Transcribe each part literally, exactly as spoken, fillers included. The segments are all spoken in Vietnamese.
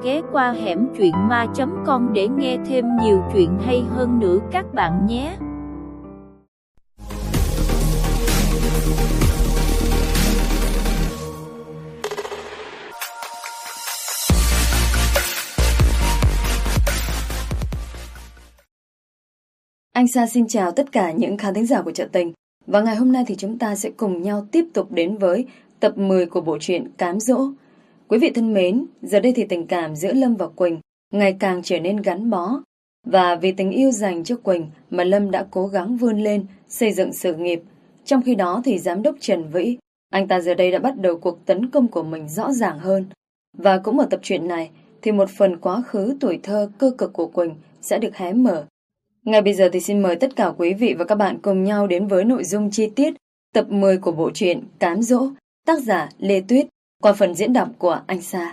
ghé qua hẻm truyện ma chấm com để nghe thêm nhiều chuyện hay hơn nữa các bạn nhé. Anh Sa xin chào tất cả những khán thính giả của Chợ Tình. Và ngày hôm nay thì chúng ta sẽ cùng nhau tiếp tục đến với tập mười của bộ truyện Cám Dỗ. Quý vị thân mến, giờ đây thì tình cảm giữa Lâm và Quỳnh ngày càng trở nên gắn bó. Và vì tình yêu dành cho Quỳnh mà Lâm đã cố gắng vươn lên xây dựng sự nghiệp. Trong khi đó thì giám đốc Trần Vĩ, anh ta giờ đây đã bắt đầu cuộc tấn công của mình rõ ràng hơn. Và cũng ở tập truyện này thì một phần quá khứ tuổi thơ cơ cực của Quỳnh sẽ được hé mở. Ngay bây giờ thì xin mời tất cả quý vị và các bạn cùng nhau đến với nội dung chi tiết tập mười của bộ truyện Cám Dỗ, tác giả Lê Tuyết, qua phần diễn đọc của anh Sa.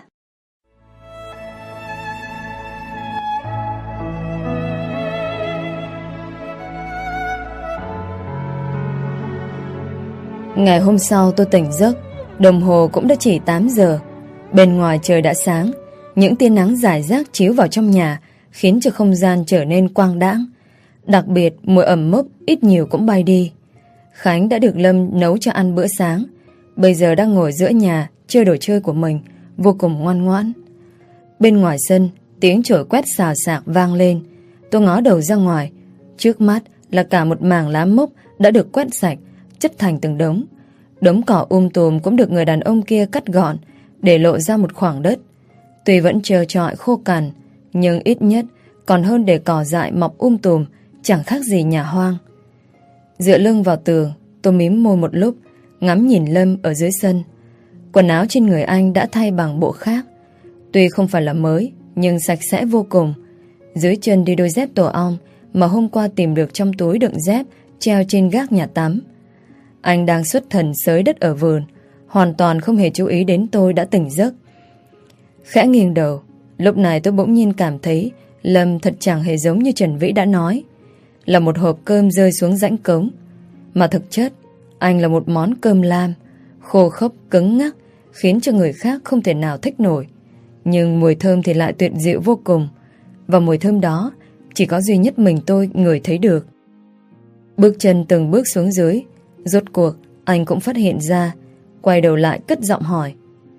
Ngày hôm sau tôi tỉnh giấc, đồng hồ cũng đã chỉ tám giờ. Bên ngoài trời đã sáng, những tia nắng rải rác chiếu vào trong nhà khiến cho không gian trở nên quang đãng. Đặc biệt mùi ẩm mốc ít nhiều cũng bay đi. Khánh đã được Lâm nấu cho ăn bữa sáng, bây giờ đang ngồi giữa nhà chơi đồ chơi của mình, vô cùng ngoan ngoãn. Bên ngoài sân, tiếng chổi quét xào xạc vang lên. Tôi ngó đầu ra ngoài, trước mắt là cả một mảng lá mốc đã được quét sạch, chất thành từng đống. Đống cỏ um tùm cũng được người đàn ông kia cắt gọn, để lộ ra một khoảng đất. Tuy vẫn trơ trọi khô cằn, nhưng ít nhất còn hơn để cỏ dại mọc um tùm, chẳng khác gì nhà hoang. Dựa lưng vào tường, tôi mím môi một lúc, ngắm nhìn Lâm ở dưới sân. Quần áo trên người anh đã thay bằng bộ khác. Tuy không phải là mới, nhưng sạch sẽ vô cùng. Dưới chân đi đôi dép tổ ong mà hôm qua tìm được trong túi đựng dép treo trên gác nhà tắm. Anh đang xuất thần xới đất ở vườn, hoàn toàn không hề chú ý đến tôi đã tỉnh giấc. Khẽ nghiêng đầu, lúc này tôi bỗng nhiên cảm thấy Lâm thật chẳng hề giống như Trần Vĩ đã nói, là một hộp cơm rơi xuống rãnh cống. Mà thực chất, anh là một món cơm lam, khô khốc cứng ngắc, khiến cho người khác không thể nào thích nổi. Nhưng mùi thơm thì lại tuyệt diệu vô cùng. Và mùi thơm đó chỉ có duy nhất mình tôi ngửi thấy được. Bước chân từng bước xuống dưới, rốt cuộc anh cũng phát hiện ra, quay đầu lại cất giọng hỏi: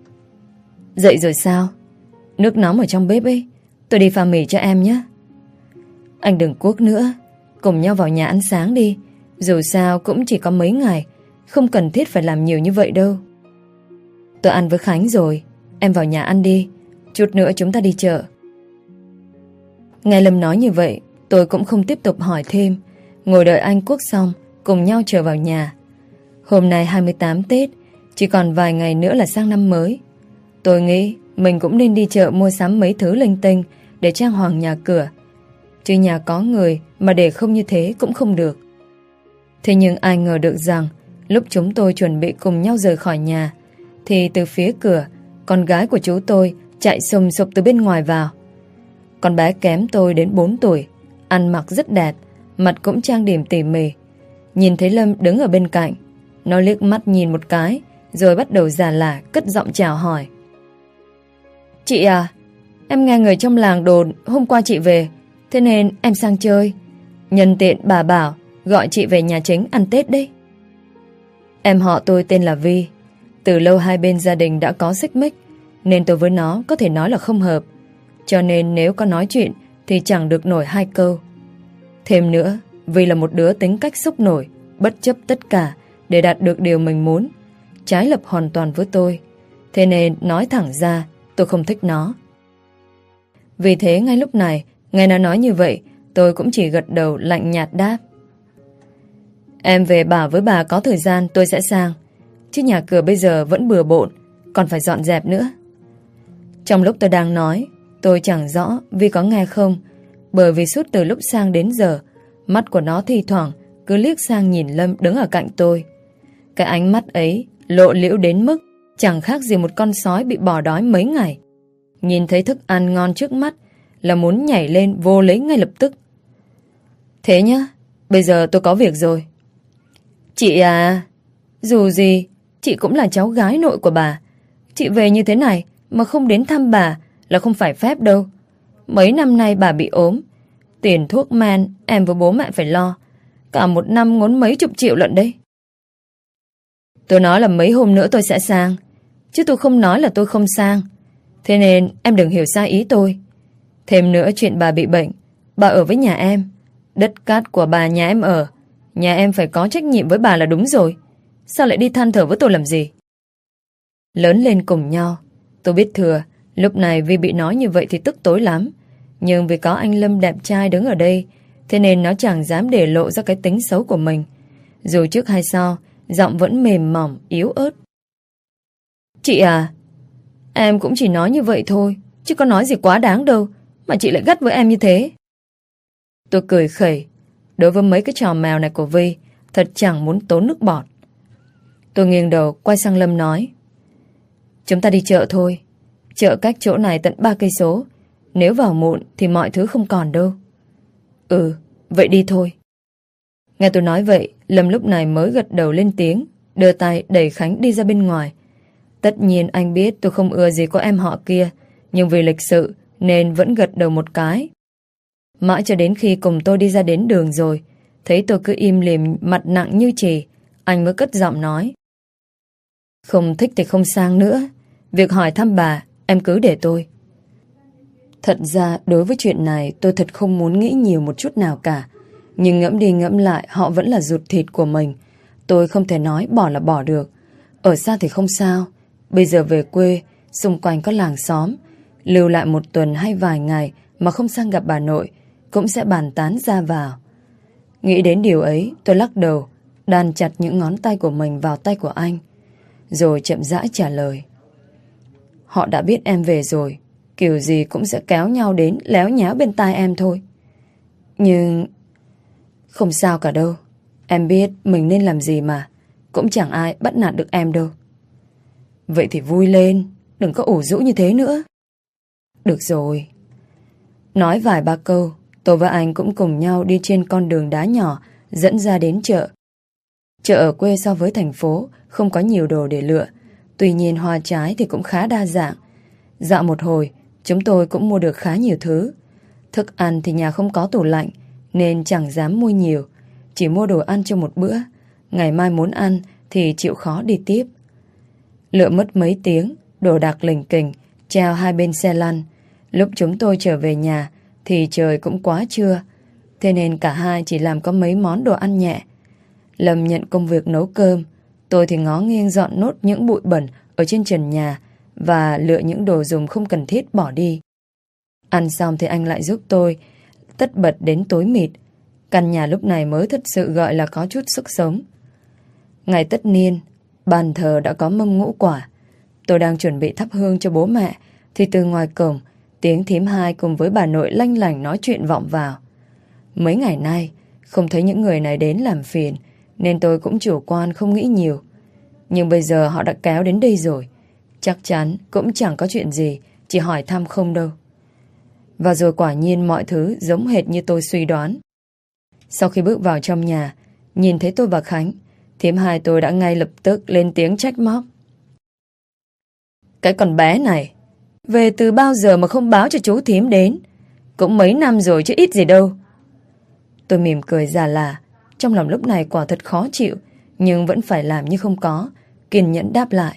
Dậy rồi sao? Nước nóng ở trong bếp ấy, tôi đi pha mì cho em nhé. Anh đừng cuốc nữa, cùng nhau vào nhà ăn sáng đi. Dù sao cũng chỉ có mấy ngày, không cần thiết phải làm nhiều như vậy đâu. Tôi ăn với Khánh rồi, em vào nhà ăn đi, chút nữa chúng ta đi chợ. Nghe Lâm nói như vậy, tôi cũng không tiếp tục hỏi thêm, ngồi đợi anh cuốc xong, cùng nhau trở vào nhà. Hôm nay hai mươi tám Tết, chỉ còn vài ngày nữa là sang năm mới. Tôi nghĩ mình cũng nên đi chợ mua sắm mấy thứ linh tinh để trang hoàng nhà cửa. Chứ nhà có người mà để không như thế cũng không được. Thế nhưng ai ngờ được rằng lúc chúng tôi chuẩn bị cùng nhau rời khỏi nhà thì từ phía cửa, con gái của chú tôi chạy sùng sục từ bên ngoài vào. Con bé kém tôi đến bốn tuổi, ăn mặc rất đẹp, mặt cũng trang điểm tỉ mỉ. Nhìn thấy Lâm đứng ở bên cạnh, nó liếc mắt nhìn một cái, rồi bắt đầu già lả cất giọng chào hỏi: Chị à, em nghe người trong làng đồn hôm qua chị về, thế nên em sang chơi. Nhân tiện bà bảo gọi chị về nhà chính ăn Tết đấy. Em họ tôi tên là Vi. Từ lâu hai bên gia đình đã có xích mích, nên tôi với nó có thể nói là không hợp. Cho nên nếu có nói chuyện thì chẳng được nổi hai câu. Thêm nữa, Vi là một đứa tính cách xúc nổi, bất chấp tất cả để đạt được điều mình muốn, trái lập hoàn toàn với tôi. Thế nên nói thẳng ra, tôi không thích nó. Vì thế ngay lúc này, nghe nó nói như vậy, tôi cũng chỉ gật đầu lạnh nhạt đáp: Em về bảo với bà có thời gian tôi sẽ sang, chứ nhà cửa bây giờ vẫn bừa bộn, còn phải dọn dẹp nữa. Trong lúc tôi đang nói, tôi chẳng rõ Vi có nghe không, bởi vì suốt từ lúc sang đến giờ, mắt của nó thi thoảng cứ liếc sang nhìn Lâm đứng ở cạnh tôi. Cái ánh mắt ấy lộ liễu đến mức chẳng khác gì một con sói bị bỏ đói mấy ngày. Nhìn thấy thức ăn ngon trước mắt là muốn nhảy lên vô lấy ngay lập tức. Thế nhá, bây giờ tôi có việc rồi. Chị à, dù gì chị cũng là cháu gái nội của bà. Chị về như thế này mà không đến thăm bà là không phải phép đâu. Mấy năm nay bà bị ốm, tiền thuốc men em với bố mẹ phải lo. Cả một năm ngốn mấy chục triệu lận đấy. Tôi nói là mấy hôm nữa tôi sẽ sang, chứ tôi không nói là tôi không sang. Thế nên em đừng hiểu sai ý tôi. Thêm nữa chuyện bà bị bệnh, bà ở với nhà em. Đất cát của bà nhà em ở, nhà em phải có trách nhiệm với bà là đúng rồi. Sao lại đi than thở với tôi làm gì? Lớn lên cùng nhau, tôi biết thừa. Lúc này Vi bị nói như vậy thì tức tối lắm. Nhưng vì có anh Lâm đẹp trai đứng ở đây, thế nên nó chẳng dám để lộ ra cái tính xấu của mình. Dù trước hay sau, giọng vẫn mềm mỏng, yếu ớt. Chị à, em cũng chỉ nói như vậy thôi, chứ có nói gì quá đáng đâu mà chị lại gắt với em như thế. Tôi cười khẩy. Đối với mấy cái trò mèo này của Vi, thật chẳng muốn tốn nước bọt. Tôi nghiêng đầu quay sang Lâm nói: Chúng ta đi chợ thôi. Chợ cách chỗ này tận ba cây số. Nếu vào muộn thì mọi thứ không còn đâu. Ừ, vậy đi thôi. Nghe tôi nói vậy, Lâm lúc này mới gật đầu lên tiếng, đưa tay đẩy Khánh đi ra bên ngoài. Tất nhiên anh biết tôi không ưa gì có em họ kia, nhưng vì lịch sự nên vẫn gật đầu một cái. Mãi cho đến khi cùng tôi đi ra đến đường rồi, thấy tôi cứ im lìm, mặt nặng như chì, anh mới cất giọng nói: Không thích thì không sang nữa. Việc hỏi thăm bà em cứ để tôi. Thật ra đối với chuyện này tôi thật không muốn nghĩ nhiều một chút nào cả. Nhưng ngẫm đi ngẫm lại, họ vẫn là ruột thịt của mình. Tôi không thể nói bỏ là bỏ được. Ở xa thì không sao. Bây giờ về quê, xung quanh có làng xóm, lưu lại một tuần hay vài ngày mà không sang gặp bà nội, cũng sẽ bàn tán ra vào. Nghĩ đến điều ấy, tôi lắc đầu, đan chặt những ngón tay của mình vào tay của anh, rồi chậm rãi trả lời: Họ đã biết em về rồi, kiểu gì cũng sẽ kéo nhau đến léo nháo bên tai em thôi. Nhưng không sao cả đâu. Em biết mình nên làm gì mà, cũng chẳng ai bắt nạt được em đâu. Vậy thì vui lên, đừng có ủ rũ như thế nữa. Được rồi. Nói vài ba câu, tôi và anh cũng cùng nhau đi trên con đường đá nhỏ dẫn ra đến chợ. Chợ ở quê so với thành phố không có nhiều đồ để lựa, tuy nhiên hoa trái thì cũng khá đa dạng. Dạo một hồi, chúng tôi cũng mua được khá nhiều thứ. Thức ăn thì nhà không có tủ lạnh nên chẳng dám mua nhiều, chỉ mua đồ ăn cho một bữa. Ngày mai muốn ăn thì chịu khó đi tiếp. Lựa mất mấy tiếng, đồ đạc lỉnh kỉnh treo hai bên xe lăn. Lúc chúng tôi trở về nhà thì trời cũng quá trưa, thế nên cả hai chỉ làm có mấy món đồ ăn nhẹ. Lâm nhận công việc nấu cơm, tôi thì ngó nghiêng dọn nốt những bụi bẩn ở trên trần nhà và lựa những đồ dùng không cần thiết bỏ đi. Ăn xong thì anh lại giúp tôi tất bật đến tối mịt. Căn nhà lúc này mới thật sự gọi là có chút sức sống. Ngày tất niên, bàn thờ đã có mâm ngũ quả. Tôi đang chuẩn bị thắp hương cho bố mẹ thì từ ngoài cổng, tiếng thím hai cùng với bà nội lanh lảnh nói chuyện vọng vào. Mấy ngày nay không thấy những người này đến làm phiền nên tôi cũng chủ quan không nghĩ nhiều. Nhưng bây giờ họ đã kéo đến đây rồi, chắc chắn cũng chẳng có chuyện gì, chỉ hỏi thăm không đâu. Và rồi quả nhiên mọi thứ giống hệt như tôi suy đoán. Sau khi bước vào trong nhà, nhìn thấy tôi và Khánh, thím hai tôi đã ngay lập tức lên tiếng trách móc: Cái con bé này về từ bao giờ mà không báo cho chú thím đến? Cũng mấy năm rồi chứ ít gì đâu. Tôi mỉm cười già lạ, trong lòng lúc này quả thật khó chịu, nhưng vẫn phải làm như không có, kiên nhẫn đáp lại: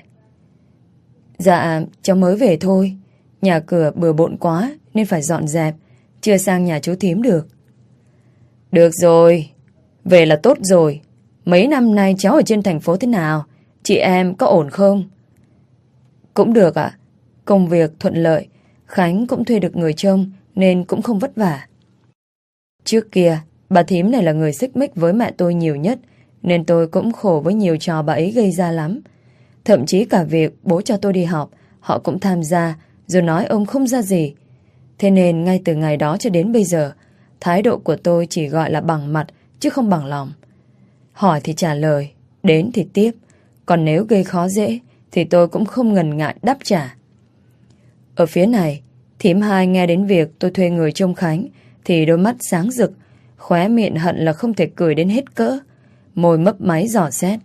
Dạ, cháu mới về thôi. Nhà cửa bừa bộn quá nên phải dọn dẹp, chưa sang nhà chú thím được. Được rồi, về là tốt rồi. Mấy năm nay cháu ở trên thành phố thế nào? Chị em có ổn không? Cũng được ạ. Công việc thuận lợi, Khánh cũng thuê được người trông nên cũng không vất vả. Trước kia, bà thím này là người xích mích với mẹ tôi nhiều nhất, nên tôi cũng khổ với nhiều trò bà ấy gây ra lắm. Thậm chí cả việc bố cho tôi đi học, họ cũng tham gia, rồi nói ông không ra gì. Thế nên ngay từ ngày đó cho đến bây giờ, thái độ của tôi chỉ gọi là bằng mặt, chứ không bằng lòng. Hỏi thì trả lời, đến thì tiếp, còn nếu gây khó dễ, thì tôi cũng không ngần ngại đáp trả. Ở phía này, thím hai nghe đến việc tôi thuê người trông Khánh, thì đôi mắt sáng rực, khóe miệng hận là không thể cười đến hết cỡ, môi mấp máy dò xét.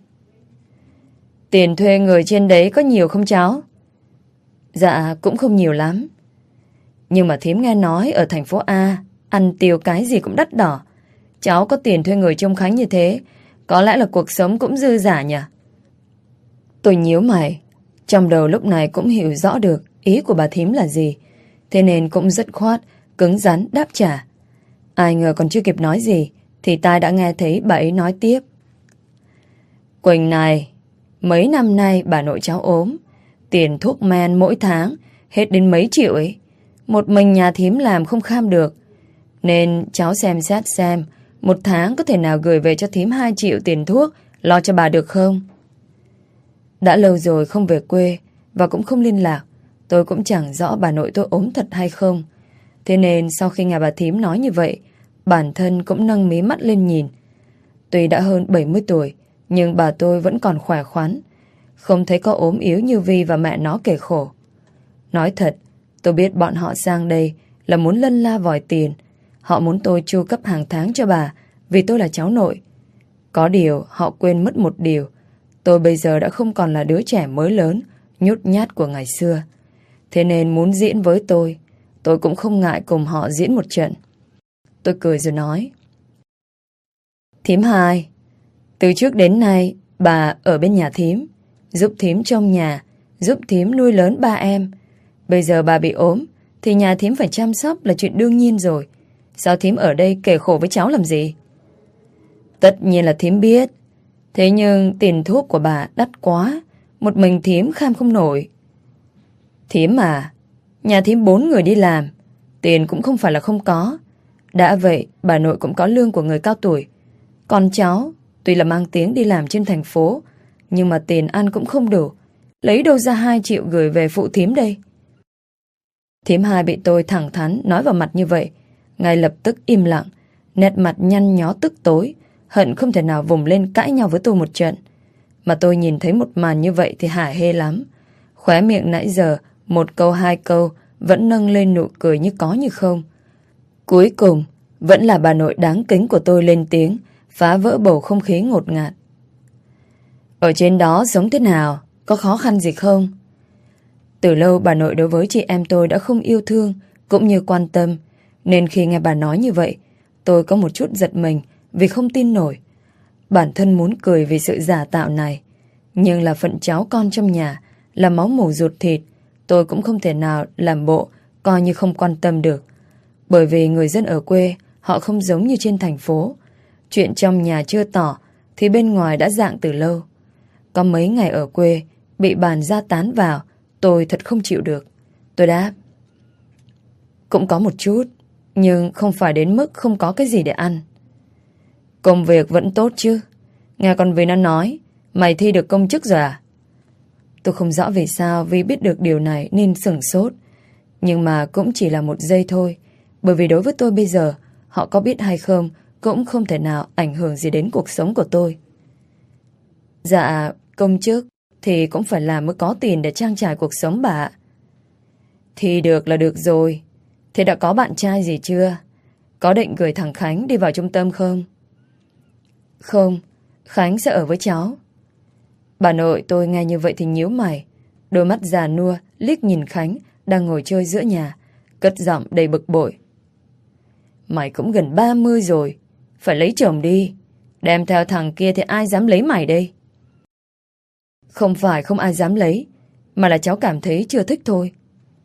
Tiền thuê người trên đấy có nhiều không cháu? Dạ, cũng không nhiều lắm. Nhưng mà thím nghe nói ở thành phố A, ăn tiêu cái gì cũng đắt đỏ. Cháu có tiền thuê người trông Khánh như thế, có lẽ là cuộc sống cũng dư dả nhỉ? Tôi nhíu mày, trong đầu lúc này cũng hiểu rõ được ý của bà thím là gì, thế nên cũng dứt khoát, cứng rắn đáp trả. Ai ngờ còn chưa kịp nói gì thì tai đã nghe thấy bà ấy nói tiếp. Quỳnh này, mấy năm nay bà nội cháu ốm, tiền thuốc men mỗi tháng hết đến mấy triệu ấy. Một mình nhà thím làm không kham được, nên cháu xem xét xem một tháng có thể nào gửi về cho thím hai triệu tiền thuốc lo cho bà được không? Đã lâu rồi không về quê và cũng không liên lạc, tôi cũng chẳng rõ bà nội tôi ốm thật hay không. Thế nên sau khi nghe bà thím nói như vậy, bản thân cũng nâng mí mắt lên nhìn. Tuy đã hơn bảy mươi tuổi, nhưng bà tôi vẫn còn khỏe khoắn, không thấy có ốm yếu như Vi và mẹ nó kể khổ. Nói thật, tôi biết bọn họ sang đây là muốn lân la vòi tiền. Họ muốn tôi chu cấp hàng tháng cho bà vì tôi là cháu nội. Có điều họ quên mất một điều. Tôi bây giờ đã không còn là đứa trẻ mới lớn, nhút nhát của ngày xưa. Thế nên muốn diễn với tôi, tôi cũng không ngại cùng họ diễn một trận. Tôi cười rồi nói. Thím hai, từ trước đến nay bà ở bên nhà thím, giúp thím trông nhà, giúp thím nuôi lớn ba em. Bây giờ bà bị ốm thì nhà thím phải chăm sóc là chuyện đương nhiên rồi. Sao thím ở đây kể khổ với cháu làm gì? Tất nhiên là thím biết. Thế nhưng tiền thuốc của bà đắt quá, một mình thím kham không nổi. Thím à, nhà thím bốn người đi làm, tiền cũng không phải là không có. Đã vậy, bà nội cũng có lương của người cao tuổi. Còn cháu, tuy là mang tiếng đi làm trên thành phố, nhưng mà tiền ăn cũng không đủ. Lấy đâu ra hai triệu gửi về phụ thím đây? Thím hai bị tôi thẳng thắn nói vào mặt như vậy, ngay lập tức im lặng, nét mặt nhăn nhó tức tối, hận không thể nào vùng lên cãi nhau với tôi một trận. Mà tôi nhìn thấy một màn như vậy thì hả hê lắm. Khóe miệng nãy giờ một câu hai câu vẫn nâng lên nụ cười như có như không. Cuối cùng vẫn là bà nội đáng kính của tôi lên tiếng, phá vỡ bầu không khí ngột ngạt. Ở trên đó sống thế nào? Có khó khăn gì không? Từ lâu bà nội đối với chị em tôi đã không yêu thương cũng như quan tâm, nên khi nghe bà nói như vậy, tôi có một chút giật mình vì không tin nổi. Bản thân muốn cười vì sự giả tạo này, nhưng là phận cháu con trong nhà, là máu mủ ruột thịt, tôi cũng không thể nào làm bộ coi như không quan tâm được. Bởi vì người dân ở quê họ không giống như trên thành phố. Chuyện trong nhà chưa tỏ thì bên ngoài đã dạng từ lâu. Có mấy ngày ở quê bị bàn gia tán vào, tôi thật không chịu được. Tôi đáp. Cũng có một chút, nhưng không phải đến mức không có cái gì để ăn. Công việc vẫn tốt chứ? Nghe con Vi nó nói mày thi được công chức rồi à? Tôi không rõ vì sao Vi biết được điều này nên sửng sốt. Nhưng mà cũng chỉ là một giây thôi. Bởi vì đối với tôi bây giờ, họ có biết hay không cũng không thể nào ảnh hưởng gì đến cuộc sống của tôi. Dạ, công chức thì cũng phải làm mới có tiền để trang trải cuộc sống bà ạ. Thì được là được rồi. Thế đã có bạn trai gì chưa? Có định gửi thằng Khánh đi vào trung tâm không? Không, Khánh sẽ ở với cháu. Bà nội tôi nghe như vậy thì nhíu mày. Đôi mắt già nua liếc nhìn Khánh đang ngồi chơi giữa nhà, cất giọng đầy bực bội. Mày cũng gần ba mươi rồi, phải lấy chồng đi. Đem theo thằng kia thì ai dám lấy mày đây? Không phải không ai dám lấy, mà là cháu cảm thấy chưa thích thôi.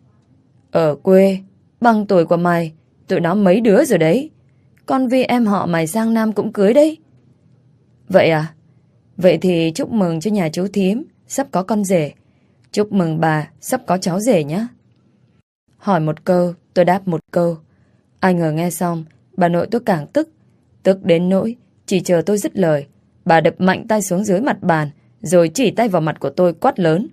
Ở quê, bằng tuổi của mày, tụi nó mấy đứa rồi đấy. Con Vi em họ mày sang Nam cũng cưới đấy. Vậy à? Vậy thì chúc mừng cho nhà chú thím sắp có con rể. Chúc mừng bà sắp có cháu rể nhé. Hỏi một câu, tôi đáp một câu. Ai ngờ nghe xong, bà nội tôi càng tức. Tức đến nỗi, chỉ chờ tôi dứt lời, bà đập mạnh tay xuống dưới mặt bàn, rồi chỉ tay vào mặt của tôi quát lớn.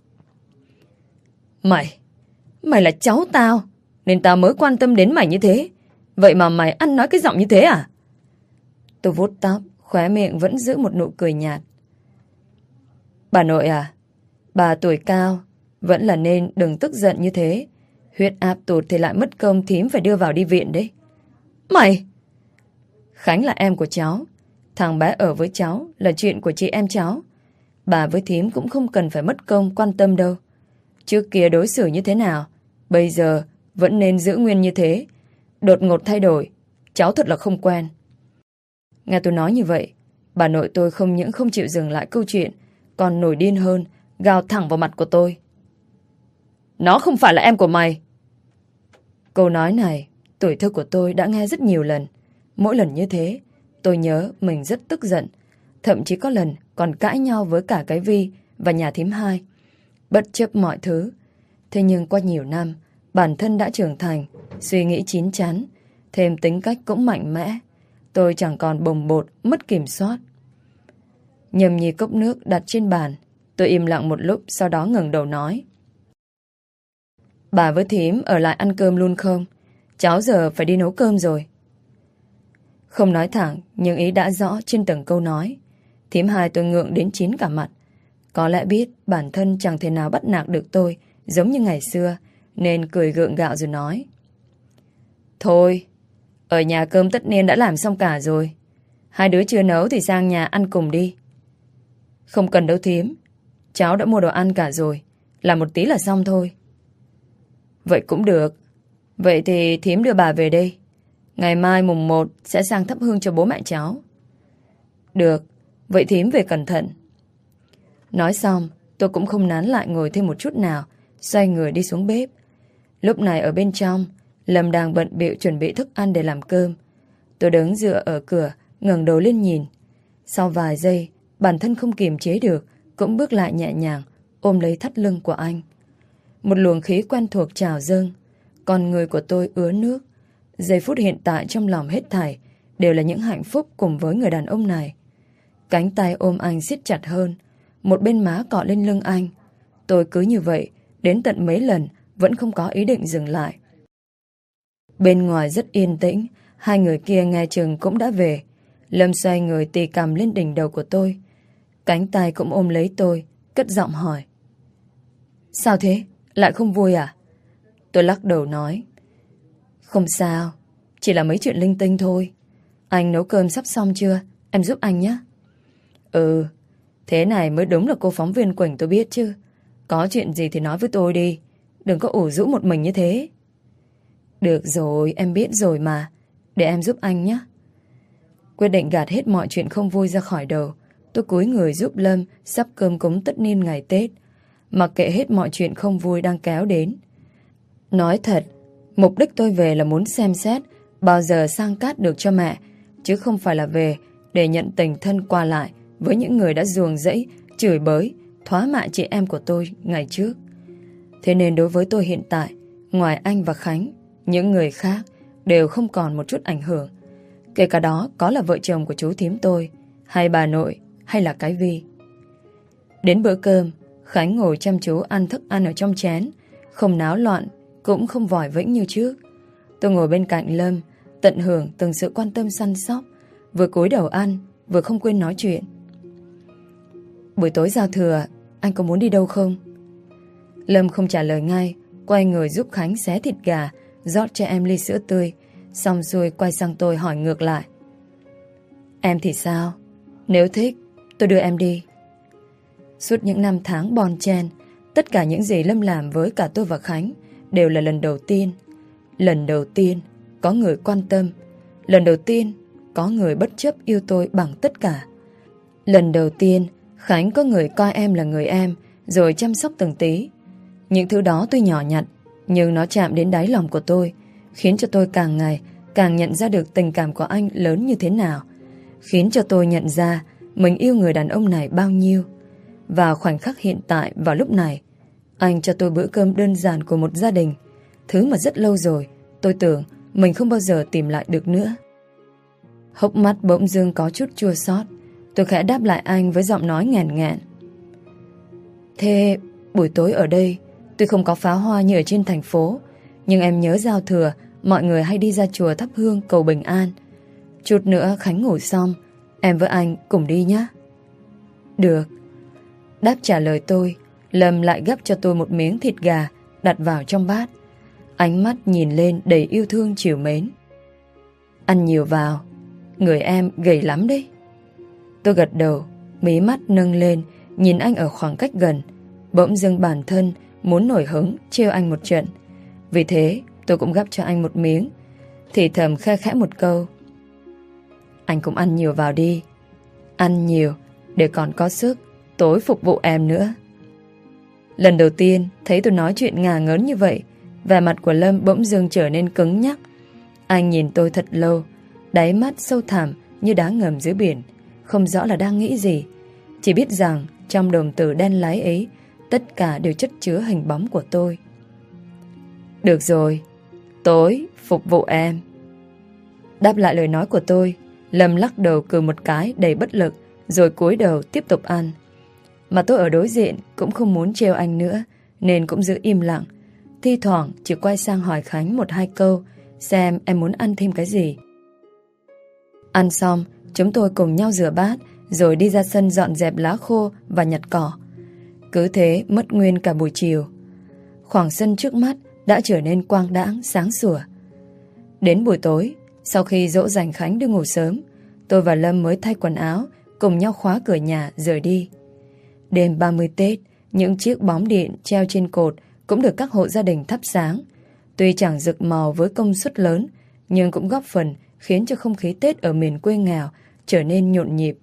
Mày, mày là cháu tao, nên tao mới quan tâm đến mày như thế. Vậy mà mày ăn nói cái giọng như thế à? Tôi vuốt tóc, khóe miệng vẫn giữ một nụ cười nhạt. Bà nội à, bà tuổi cao, vẫn là nên đừng tức giận như thế. Huyết áp tụt thì lại mất công thím phải đưa vào đi viện đấy. Mày! Khánh là em của cháu. Thằng bé ở với cháu là chuyện của chị em cháu. Bà với thím cũng không cần phải mất công quan tâm đâu. Trước kia đối xử như thế nào, bây giờ vẫn nên giữ nguyên như thế. Đột ngột thay đổi, cháu thật là không quen. Nghe tôi nói như vậy, bà nội tôi không những không chịu dừng lại câu chuyện, còn nổi điên hơn, gào thẳng vào mặt của tôi. Nó không phải là em của mày. Câu nói này, tuổi thơ của tôi đã nghe rất nhiều lần. Mỗi lần như thế, tôi nhớ mình rất tức giận. Thậm chí có lần còn cãi nhau với cả cái Vi và nhà thím hai. Bất chấp mọi thứ. Thế nhưng qua nhiều năm, bản thân đã trưởng thành, suy nghĩ chín chắn, thêm tính cách cũng mạnh mẽ. Tôi chẳng còn bồng bột, mất kiểm soát. Nhâm nhi cốc nước đặt trên bàn. Tôi im lặng một lúc, sau đó ngẩng đầu nói. Bà với thím ở lại ăn cơm luôn không? Cháu giờ phải đi nấu cơm rồi. Không nói thẳng, nhưng ý đã rõ trên từng câu nói. Thím hai tôi ngượng đến chín cả mặt. Có lẽ biết bản thân chẳng thể nào bắt nạt được tôi giống như ngày xưa, nên cười gượng gạo rồi nói. Thôi, ở nhà cơm tất niên đã làm xong cả rồi. Hai đứa chưa nấu thì sang nhà ăn cùng đi. Không cần đâu thím, cháu đã mua đồ ăn cả rồi, làm một tí là xong thôi. Vậy cũng được. Vậy thì thím đưa bà về đây. Ngày mai mùng một sẽ sang thắp hương cho bố mẹ cháu. Được, vậy thím về cẩn thận. Nói xong, tôi cũng không nán lại ngồi thêm một chút nào, xoay người đi xuống bếp. Lúc này ở bên trong, Lâm đang bận bịu chuẩn bị thức ăn để làm cơm. Tôi đứng dựa ở cửa, ngẩng đầu lên nhìn. Sau vài giây, bản thân không kiềm chế được, cũng bước lại nhẹ nhàng, ôm lấy thắt lưng của anh. Một luồng khí quen thuộc trào dâng, con người của tôi ứa nước. Giây phút hiện tại trong lòng hết thảy đều là những hạnh phúc cùng với người đàn ông này. Cánh tay ôm anh siết chặt hơn, một bên má cọ lên lưng anh. Tôi cứ như vậy, đến tận mấy lần vẫn không có ý định dừng lại. Bên ngoài rất yên tĩnh, hai người kia nghe chừng cũng đã về. Lâm xoay người tì cằm lên đỉnh đầu của tôi. Cánh tay cũng ôm lấy tôi, cất giọng hỏi. Sao thế? Lại không vui à? Tôi lắc đầu nói. Không sao, chỉ là mấy chuyện linh tinh thôi. Anh nấu cơm sắp xong chưa? Em giúp anh nhé. Ừ, thế này mới đúng là cô phóng viên Quỳnh tôi biết chứ. Có chuyện gì thì nói với tôi đi, đừng có ủ rũ một mình như thế. Được rồi, em biết rồi mà. Để em giúp anh nhé. Quyết định gạt hết mọi chuyện không vui ra khỏi đầu, tôi cúi người giúp Lâm sắp cơm cúng tất niên ngày Tết, mặc kệ hết mọi chuyện không vui đang kéo đến. Nói thật, mục đích tôi về là muốn xem xét bao giờ sang cát được cho mẹ, chứ không phải là về để nhận tình thân qua lại với những người đã ruồng rẫy, chửi bới, thoá mạ chị em của tôi ngày trước. Thế nên đối với tôi hiện tại, ngoài anh và Khánh, những người khác đều không còn một chút ảnh hưởng. Kể cả đó có là vợ chồng của chú thím tôi, hay bà nội, hay là cái Vi. Đến bữa cơm, Khánh ngồi chăm chú ăn thức ăn ở trong chén, không náo loạn, cũng không vòi vĩnh như trước. Tôi ngồi bên cạnh Lâm, tận hưởng từng sự quan tâm săn sóc, vừa cúi đầu ăn, vừa không quên nói chuyện. Buổi tối giao thừa, anh có muốn đi đâu không? Lâm không trả lời ngay, quay người giúp Khánh xé thịt gà, rót cho em ly sữa tươi, xong rồi quay sang tôi hỏi ngược lại. Em thì sao? Nếu thích, tôi đưa em đi. Suốt những năm tháng bon chen, tất cả những gì Lâm làm với cả tôi và Khánh đều là lần đầu tiên. Lần đầu tiên có người quan tâm. Lần đầu tiên có người bất chấp yêu tôi bằng tất cả. Lần đầu tiên Khánh có người coi em là người em, rồi chăm sóc từng tí. Những thứ đó tuy nhỏ nhặt, nhưng nó chạm đến đáy lòng của tôi, khiến cho tôi càng ngày càng nhận ra được tình cảm của anh lớn như thế nào, khiến cho tôi nhận ra mình yêu người đàn ông này bao nhiêu. Vào khoảnh khắc hiện tại, vào lúc này, anh cho tôi bữa cơm đơn giản của một gia đình, thứ mà rất lâu rồi tôi tưởng mình không bao giờ tìm lại được nữa. Hốc mắt bỗng dưng có chút chua xót. Tôi khẽ đáp lại anh với giọng nói nghẹn nghẹn. Thế buổi tối ở đây tuy không có pháo hoa như ở trên thành phố, nhưng em nhớ giao thừa mọi người hay đi ra chùa thắp hương cầu bình an. Chút nữa Khánh ngủ xong, em với anh cùng đi nhé. Được. Đáp trả lời tôi, Lâm lại gắp cho tôi một miếng thịt gà đặt vào trong bát. Ánh mắt nhìn lên đầy yêu thương trìu mến. Ăn nhiều vào, người em gầy lắm đấy. Tôi gật đầu, mí mắt nâng lên, nhìn anh ở khoảng cách gần. Bỗng dưng bản thân muốn nổi hứng trêu anh một trận. Vì thế tôi Tôi cũng gắp cho anh một miếng, thì thầm khe khẽ một câu: anh cũng ăn nhiều vào đi. Ăn nhiều để còn có sức tối phục vụ em nữa. Lần đầu tiên thấy tôi nói chuyện ngả ngớn như vậy, vẻ mặt của Lâm bỗng dưng trở nên cứng nhắc. Anh nhìn tôi thật lâu, đáy mắt sâu thẳm như đá ngầm dưới biển, không rõ là đang nghĩ gì. Chỉ biết rằng trong đồng tử đen láy ấy, tất cả đều chất chứa hình bóng của tôi. Được rồi, tối phục vụ em. Đáp lại lời nói của tôi, Lâm lắc đầu cười một cái đầy bất lực, rồi cúi đầu tiếp tục ăn. Mà tôi ở đối diện cũng không muốn trêu anh nữa, nên cũng giữ im lặng. Thi thoảng chỉ quay sang hỏi Khánh một hai câu, xem em muốn ăn thêm cái gì. Ăn xong, chúng tôi cùng nhau rửa bát, rồi đi ra sân dọn dẹp lá khô và nhặt cỏ. Cứ thế mất nguyên cả buổi chiều. Khoảng sân trước mắt đã trở nên quang đãng, sáng sủa. Đến buổi tối, sau khi dỗ dành Khánh đi ngủ sớm, tôi và Lâm mới thay quần áo, cùng nhau khóa cửa nhà rời đi. Đêm ba mươi Tết, những chiếc bóng điện treo trên cột cũng được các hộ gia đình thắp sáng. Tuy chẳng rực màu với công suất lớn, nhưng cũng góp phần khiến cho không khí Tết ở miền quê nghèo trở nên nhộn nhịp.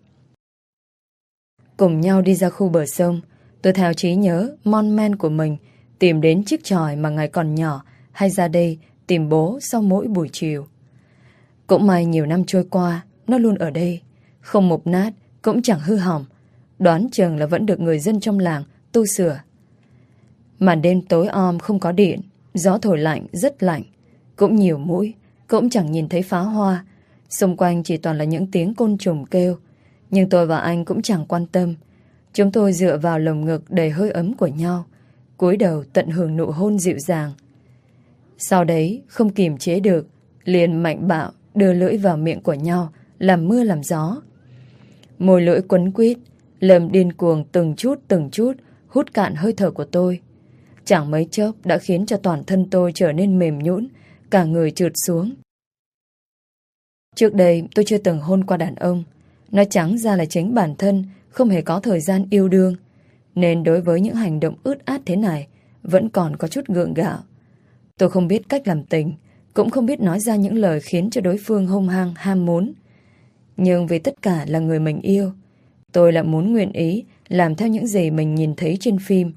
Cùng nhau đi ra khu bờ sông, tôi theo trí nhớ mon men của mình tìm đến chiếc chòi mà ngày còn nhỏ hay ra đây tìm bố sau mỗi buổi chiều. Cũng may nhiều năm trôi qua, nó luôn ở đây, không mục nát, cũng chẳng hư hỏng. Đoán chừng là vẫn được người dân trong làng tu sửa. Màn đêm tối om không có điện, gió thổi lạnh rất lạnh, cũng nhiều muỗi, cũng chẳng nhìn thấy pháo hoa. Xung quanh chỉ toàn là những tiếng côn trùng kêu. Nhưng tôi và anh cũng chẳng quan tâm. Chúng tôi dựa vào lồng ngực đầy hơi ấm của nhau, cúi đầu tận hưởng nụ hôn dịu dàng. Sau đấy không kiềm chế được, liền mạnh bạo đưa lưỡi vào miệng của nhau, làm mưa làm gió. Môi lưỡi quấn quýt, Lâm điên cuồng từng chút từng chút hút cạn hơi thở của tôi. Chẳng mấy chốc đã khiến cho toàn thân tôi trở nên mềm nhũn, cả người trượt xuống. Trước đây tôi chưa từng hôn qua đàn ông. Nói trắng ra là chính bản thân không hề có thời gian yêu đương, nên đối với những hành động ướt át thế này vẫn còn có chút gượng gạo. Tôi không biết cách làm tình, cũng không biết nói ra những lời khiến cho đối phương hung hăng ham muốn. Nhưng vì tất cả là người mình yêu, tôi lại muốn nguyện ý làm theo những gì mình nhìn thấy trên phim.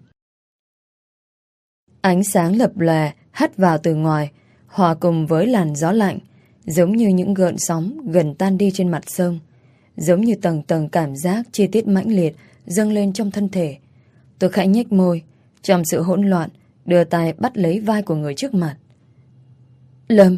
Ánh sáng lập lòe hắt vào từ ngoài, hòa cùng với làn gió lạnh, giống như những gợn sóng gần tan đi trên mặt sông, giống như tầng tầng cảm giác chi tiết mãnh liệt dâng lên trong thân thể. Tôi khẽ nhếch môi, trong sự hỗn loạn, đưa tay bắt lấy vai của người trước mặt. Lâm.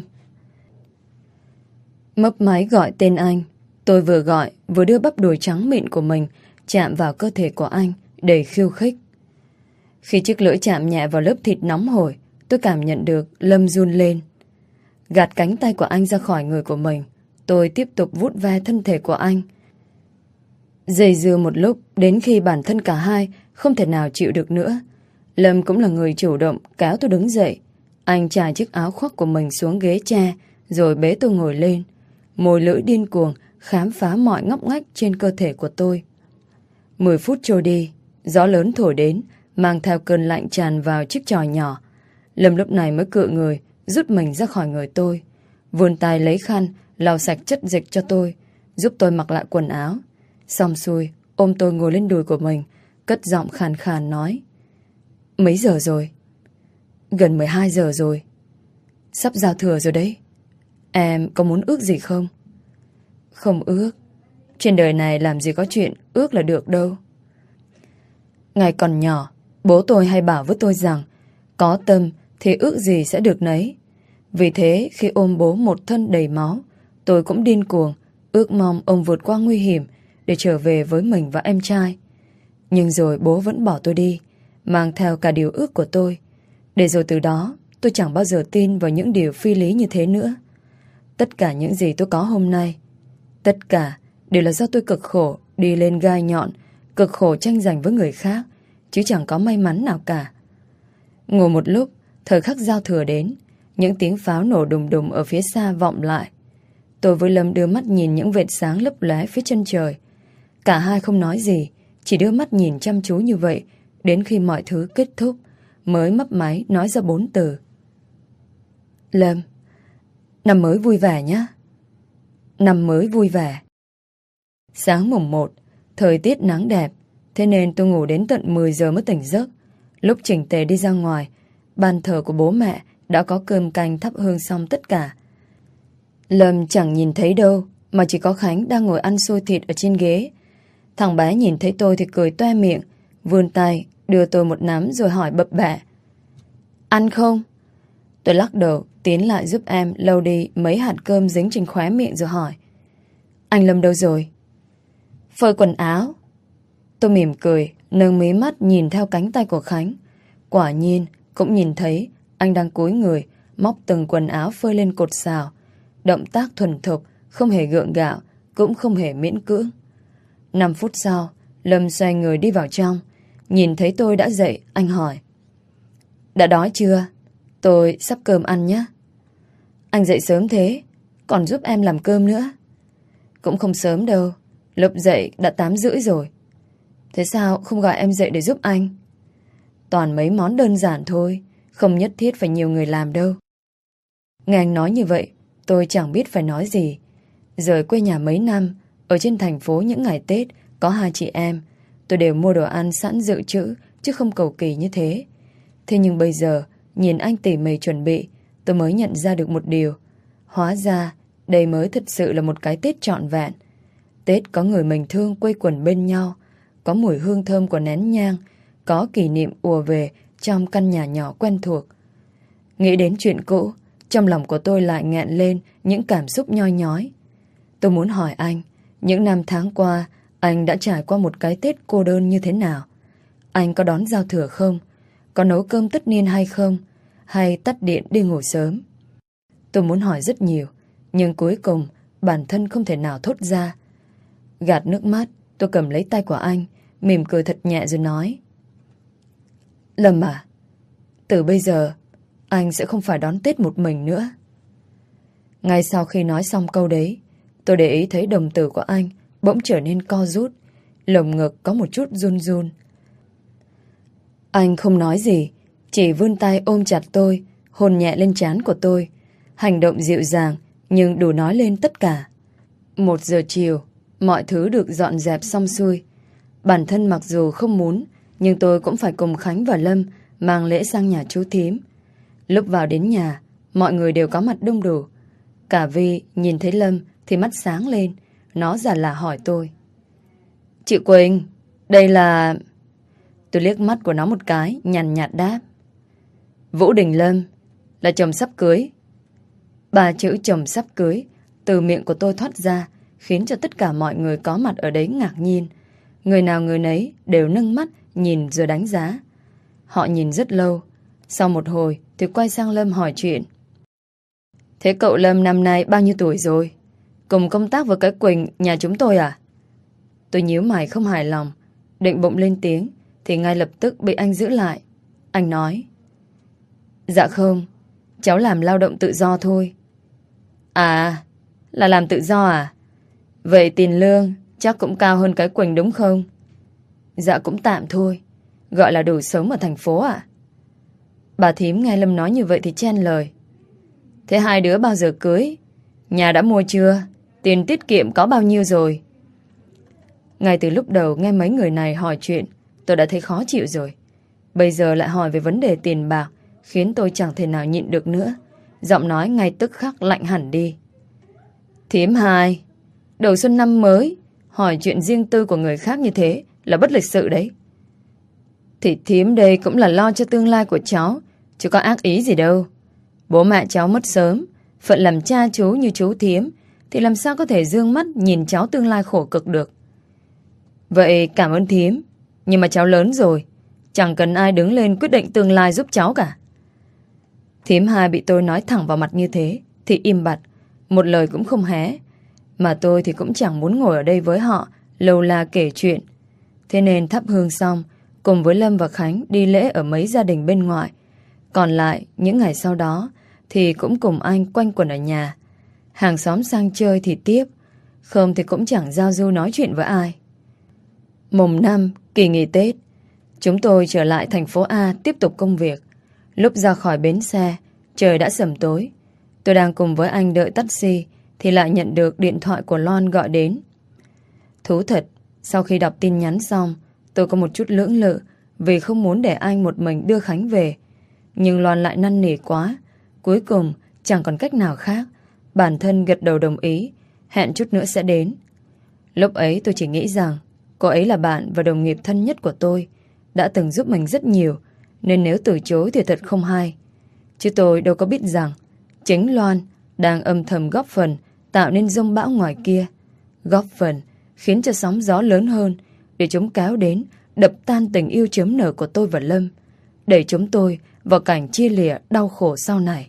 Mấp máy gọi tên anh. Tôi vừa gọi, vừa đưa bắp đùi trắng mịn của mình chạm vào cơ thể của anh, đầy khiêu khích. Khi chiếc lưỡi chạm nhẹ vào lớp thịt nóng hổi, tôi cảm nhận được Lâm run lên. Gạt cánh tay của anh ra khỏi người của mình, tôi tiếp tục vuốt ve thân thể của anh. Dây dưa một lúc, đến khi bản thân cả hai không thể nào chịu được nữa, Lâm cũng là người chủ động kéo tôi đứng dậy. Anh trải chiếc áo khoác của mình xuống ghế tre, rồi bế tôi ngồi lên. Môi lưỡi điên cuồng khám phá mọi ngóc ngách trên cơ thể của tôi. Mười phút trôi đi, gió lớn thổi đến, mang theo cơn lạnh tràn vào chiếc chòi nhỏ. Lâm lúc này mới cựa người, rút mình ra khỏi người tôi, vươn tay lấy khăn lau sạch chất dịch cho tôi, giúp tôi mặc lại quần áo. Xong xuôi, ôm tôi ngồi lên đùi của mình, cất giọng khàn khàn nói: Mấy giờ rồi? Gần mười hai giờ rồi. Sắp giao thừa rồi đấy. Em có muốn ước gì không? Không ước. Trên đời này làm gì có chuyện ước là được đâu. Ngày còn nhỏ, bố tôi hay bảo với tôi rằng có tâm thì ước gì sẽ được nấy. Vì thế khi ôm bố một thân đầy máu, tôi cũng điên cuồng ước mong ông vượt qua nguy hiểm để trở về với mình và em trai. Nhưng rồi bố vẫn bỏ tôi đi, mang theo cả điều ước của tôi. Để rồi từ đó tôi chẳng bao giờ tin vào những điều phi lý như thế nữa. Tất cả những gì tôi có hôm nay, tất cả đều là do tôi cực khổ đi lên gai nhọn, cực khổ tranh giành với người khác, chứ chẳng có may mắn nào cả. Ngồi một lúc, thời khắc giao thừa đến, những tiếng pháo nổ đùng đùng ở phía xa vọng lại. Tôi với Lâm đưa mắt nhìn những vệt sáng lấp lóe phía chân trời. Cả hai không nói gì, chỉ đưa mắt nhìn chăm chú như vậy, đến khi mọi thứ kết thúc mới mấp máy nói ra bốn từ: Lâm, năm mới vui vẻ nhé. Năm mới vui vẻ. Sáng mùng một, thời tiết nắng đẹp, thế nên tôi ngủ đến tận mười giờ mới tỉnh giấc. Lúc chỉnh tề đi ra ngoài, bàn thờ của bố mẹ đã có cơm canh thắp hương xong tất cả. Lâm chẳng nhìn thấy đâu, mà chỉ có Khánh đang ngồi ăn xôi thịt ở trên ghế. Thằng bé nhìn thấy tôi thì cười toe miệng, vươn tay đưa tôi một nắm rồi hỏi bập bẹ: ăn không? Tôi lắc đầu, tiến lại giúp em lau đi mấy hạt cơm dính trên khóe miệng rồi hỏi: anh Lâm đâu rồi? Phơi quần áo. Tôi mỉm cười, nâng mí mắt nhìn theo cánh tay của Khánh. Quả nhiên, cũng nhìn thấy anh đang cúi người, móc từng quần áo phơi lên cột xào. Động tác thuần thục, không hề gượng gạo, cũng không hề miễn cưỡng. Năm phút sau, Lâm xoay người đi vào trong. Nhìn thấy tôi đã dậy, anh hỏi: đã đói chưa? Tôi sắp cơm ăn nhé. Anh dậy sớm thế, còn giúp em làm cơm nữa. Cũng không sớm đâu, lúc dậy đã tám rưỡi rồi. Thế sao không gọi em dậy để giúp anh? Toàn mấy món đơn giản thôi, không nhất thiết phải nhiều người làm đâu. Nghe anh nói như vậy, tôi chẳng biết phải nói gì. Rời quê nhà mấy năm, ở trên thành phố những ngày Tết có hai chị em, tôi đều mua đồ ăn sẵn dự trữ, chứ không cầu kỳ như thế. Thế nhưng bây giờ, nhìn anh tỉ mỉ chuẩn bị, tôi mới nhận ra được một điều. Hóa ra, đây mới thật sự là một cái Tết trọn vẹn. Tết có người mình thương quây quần bên nhau, có mùi hương thơm của nén nhang, có kỷ niệm ùa về trong căn nhà nhỏ quen thuộc. Nghĩ đến chuyện cũ, trong lòng của tôi lại nghẹn lên những cảm xúc nhoi nhói. Tôi muốn hỏi anh, những năm tháng qua, anh đã trải qua một cái Tết cô đơn như thế nào? Anh có đón giao thừa không? Có nấu cơm tất niên hay không? Hay tắt điện đi ngủ sớm? Tôi muốn hỏi rất nhiều, nhưng cuối cùng bản thân không thể nào thốt ra. Gạt nước mắt, tôi cầm lấy tay của anh, mỉm cười thật nhẹ rồi nói: Lâm à, từ bây giờ anh sẽ không phải đón Tết một mình nữa. Ngay sau khi nói xong câu đấy, tôi để ý thấy đồng tử của anh bỗng trở nên co rút, lồng ngực có một chút run run. Anh không nói gì, chỉ vươn tay ôm chặt tôi, hôn nhẹ lên trán của tôi. Hành động dịu dàng nhưng đủ nói lên tất cả. Một giờ chiều, mọi thứ được dọn dẹp xong xuôi. Bản thân mặc dù không muốn, nhưng tôi cũng phải cùng Khánh và Lâm mang lễ sang nhà chú thím. Lúc vào đến nhà, mọi người đều có mặt đông đủ. Cả Vi nhìn thấy Lâm thì mắt sáng lên. Nó giả lả hỏi tôi: Chị Quỳnh, đây là... Tôi liếc mắt của nó một cái, nhàn nhạt đáp: Vũ Đình Lâm, là chồng sắp cưới. Ba chữ chồng sắp cưới từ miệng của tôi thoát ra, khiến cho tất cả mọi người có mặt ở đấy ngạc nhiên. Người nào người nấy đều nâng mắt nhìn rồi đánh giá. Họ nhìn rất lâu. Sau một hồi thì quay sang Lâm hỏi chuyện: Thế cậu Lâm năm nay bao nhiêu tuổi rồi? Cùng công tác với cái Quỳnh nhà chúng tôi à? Tôi nhíu mày không hài lòng, định bụng lên tiếng thì ngay lập tức bị anh giữ lại. Anh nói: Dạ không, cháu làm lao động tự do thôi. À, là làm tự do à? Vậy tiền lương chắc cũng cao hơn cái Quỳnh đúng không? Dạ cũng tạm thôi, gọi là đủ sống ở thành phố à? Bà thím nghe Lâm nói như vậy thì chen lời: Thế hai đứa bao giờ cưới? Nhà đã mua chưa? Tiền tiết kiệm có bao nhiêu rồi? Ngay từ lúc đầu nghe mấy người này hỏi chuyện, tôi đã thấy khó chịu rồi. Bây giờ lại hỏi về vấn đề tiền bạc, khiến tôi chẳng thể nào nhịn được nữa. Giọng nói ngay tức khắc lạnh hẳn đi. Thím hai, đầu xuân năm mới hỏi chuyện riêng tư của người khác như thế là bất lịch sự đấy. Thì thím đây cũng là lo cho tương lai của cháu, chứ có ác ý gì đâu. Bố mẹ cháu mất sớm, phận làm cha chú như chú thím thì làm sao có thể dương mắt nhìn cháu tương lai khổ cực được. Vậy cảm ơn thím, nhưng mà cháu lớn rồi, chẳng cần ai đứng lên quyết định tương lai giúp cháu cả. Thím hai bị tôi nói thẳng vào mặt như thế thì im bặt, một lời cũng không hé. Mà tôi thì cũng chẳng muốn ngồi ở đây với họ lâu la kể chuyện. Thế nên thắp hương xong, cùng với Lâm và Khánh đi lễ ở mấy gia đình bên ngoài. Còn lại những ngày sau đó thì cũng cùng anh quanh quẩn ở nhà. Hàng xóm sang chơi thì tiếp, không thì cũng chẳng giao du nói chuyện với ai. Mùng năm, kỳ nghỉ Tết, chúng tôi trở lại thành phố A tiếp tục công việc. Lúc ra khỏi bến xe, trời đã sầm tối. Tôi đang cùng với anh đợi taxi thì lại nhận được điện thoại của Loan gọi đến. Thú thật, sau khi đọc tin nhắn xong, tôi có một chút lưỡng lự vì không muốn để anh một mình đưa Khánh về. Nhưng Loan lại năn nỉ quá. Cuối cùng chẳng còn cách nào khác, bản thân gật đầu đồng ý, hẹn chút nữa sẽ đến. Lúc ấy tôi chỉ nghĩ rằng cô ấy là bạn và đồng nghiệp thân nhất của tôi, đã từng giúp mình rất nhiều, nên nếu từ chối thì thật không hay. Chứ tôi đâu có biết rằng chính Loan đang âm thầm góp phần tạo nên dông bão ngoài kia, góp phần khiến cho sóng gió lớn hơn để chúng kéo đến đập tan tình yêu chớm nở của tôi và Lâm, đẩy chúng tôi vào cảnh chia lìa đau khổ sau này.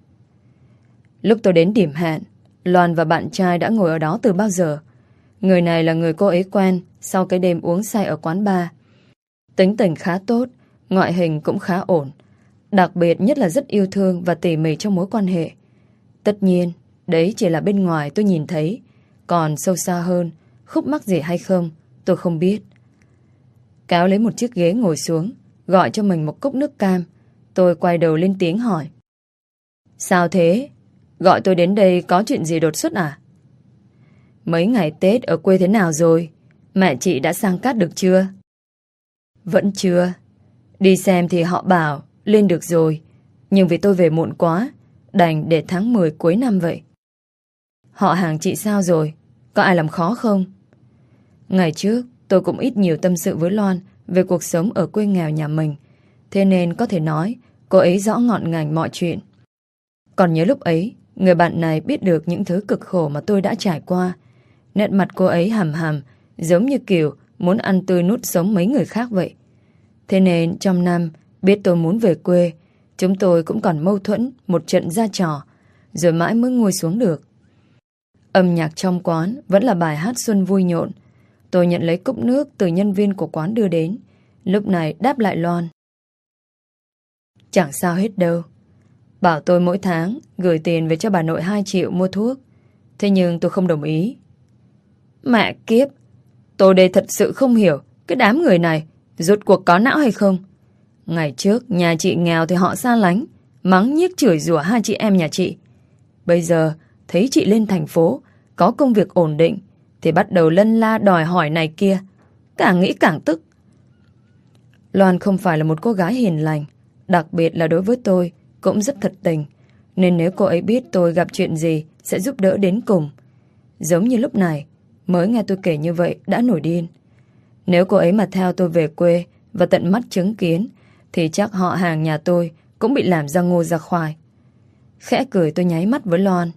Lúc tôi đến điểm hẹn, Loan và bạn trai đã ngồi ở đó từ bao giờ. Người này là người cô ấy quen sau cái đêm uống say ở quán bar. Tính tình khá tốt, ngoại hình cũng khá ổn, đặc biệt nhất là rất yêu thương và tỉ mỉ trong mối quan hệ. Tất nhiên, đấy chỉ là bên ngoài tôi nhìn thấy, còn sâu xa hơn, khúc mắc gì hay không, tôi không biết. Cáo lấy một chiếc ghế ngồi xuống, gọi cho mình một cốc nước cam. Tôi quay đầu lên tiếng hỏi. Sao thế? Gọi tôi đến đây có chuyện gì đột xuất à? Mấy ngày Tết ở quê thế nào rồi? Mẹ chị đã sang Cát được chưa? Vẫn chưa. Đi xem thì họ bảo lên được rồi, nhưng vì tôi về muộn quá, đành để tháng mười cuối năm vậy. Họ hàng chị sao rồi? Có ai làm khó không? Ngày trước tôi cũng ít nhiều tâm sự với Loan về cuộc sống ở quê nghèo nhà mình, thế nên có thể nói cô ấy rõ ngọn ngành mọi chuyện. Còn nhớ lúc ấy, người bạn này biết được những thứ cực khổ mà tôi đã trải qua. Nét mặt cô ấy hằm hằm, giống như kiểu muốn ăn tươi nuốt sống mấy người khác vậy. Thế nên trong năm biết tôi muốn về quê, chúng tôi cũng còn mâu thuẫn một trận ra trò, rồi mãi mới nguôi xuống được. Âm nhạc trong quán vẫn là bài hát xuân vui nhộn. Tôi nhận lấy cốc nước từ nhân viên của quán đưa đến, lúc này đáp lại Loan. Chẳng sao hết đâu. Bảo tôi mỗi tháng gửi tiền về cho bà nội hai triệu mua thuốc. Thế nhưng tôi không đồng ý. Mẹ kiếp, tôi đây thật sự không hiểu cái đám người này rốt cuộc có não hay không. Ngày trước nhà chị nghèo thì họ xa lánh, mắng nhiếc chửi rủa hai chị em nhà chị. Bây giờ thấy chị lên thành phố, có công việc ổn định, thì bắt đầu lân la đòi hỏi này kia. Càng nghĩ càng tức. Loan không phải là một cô gái hiền lành, đặc biệt là đối với tôi cũng rất thật tình, nên nếu cô ấy biết tôi gặp chuyện gì sẽ giúp đỡ đến cùng. Giống như lúc này, mới nghe tôi kể như vậy đã nổi điên. Nếu cô ấy mà theo tôi về quê và tận mắt chứng kiến, thì chắc họ hàng nhà tôi cũng bị làm ra ngô ra khoai. Khẽ cười tôi nháy mắt với Loan.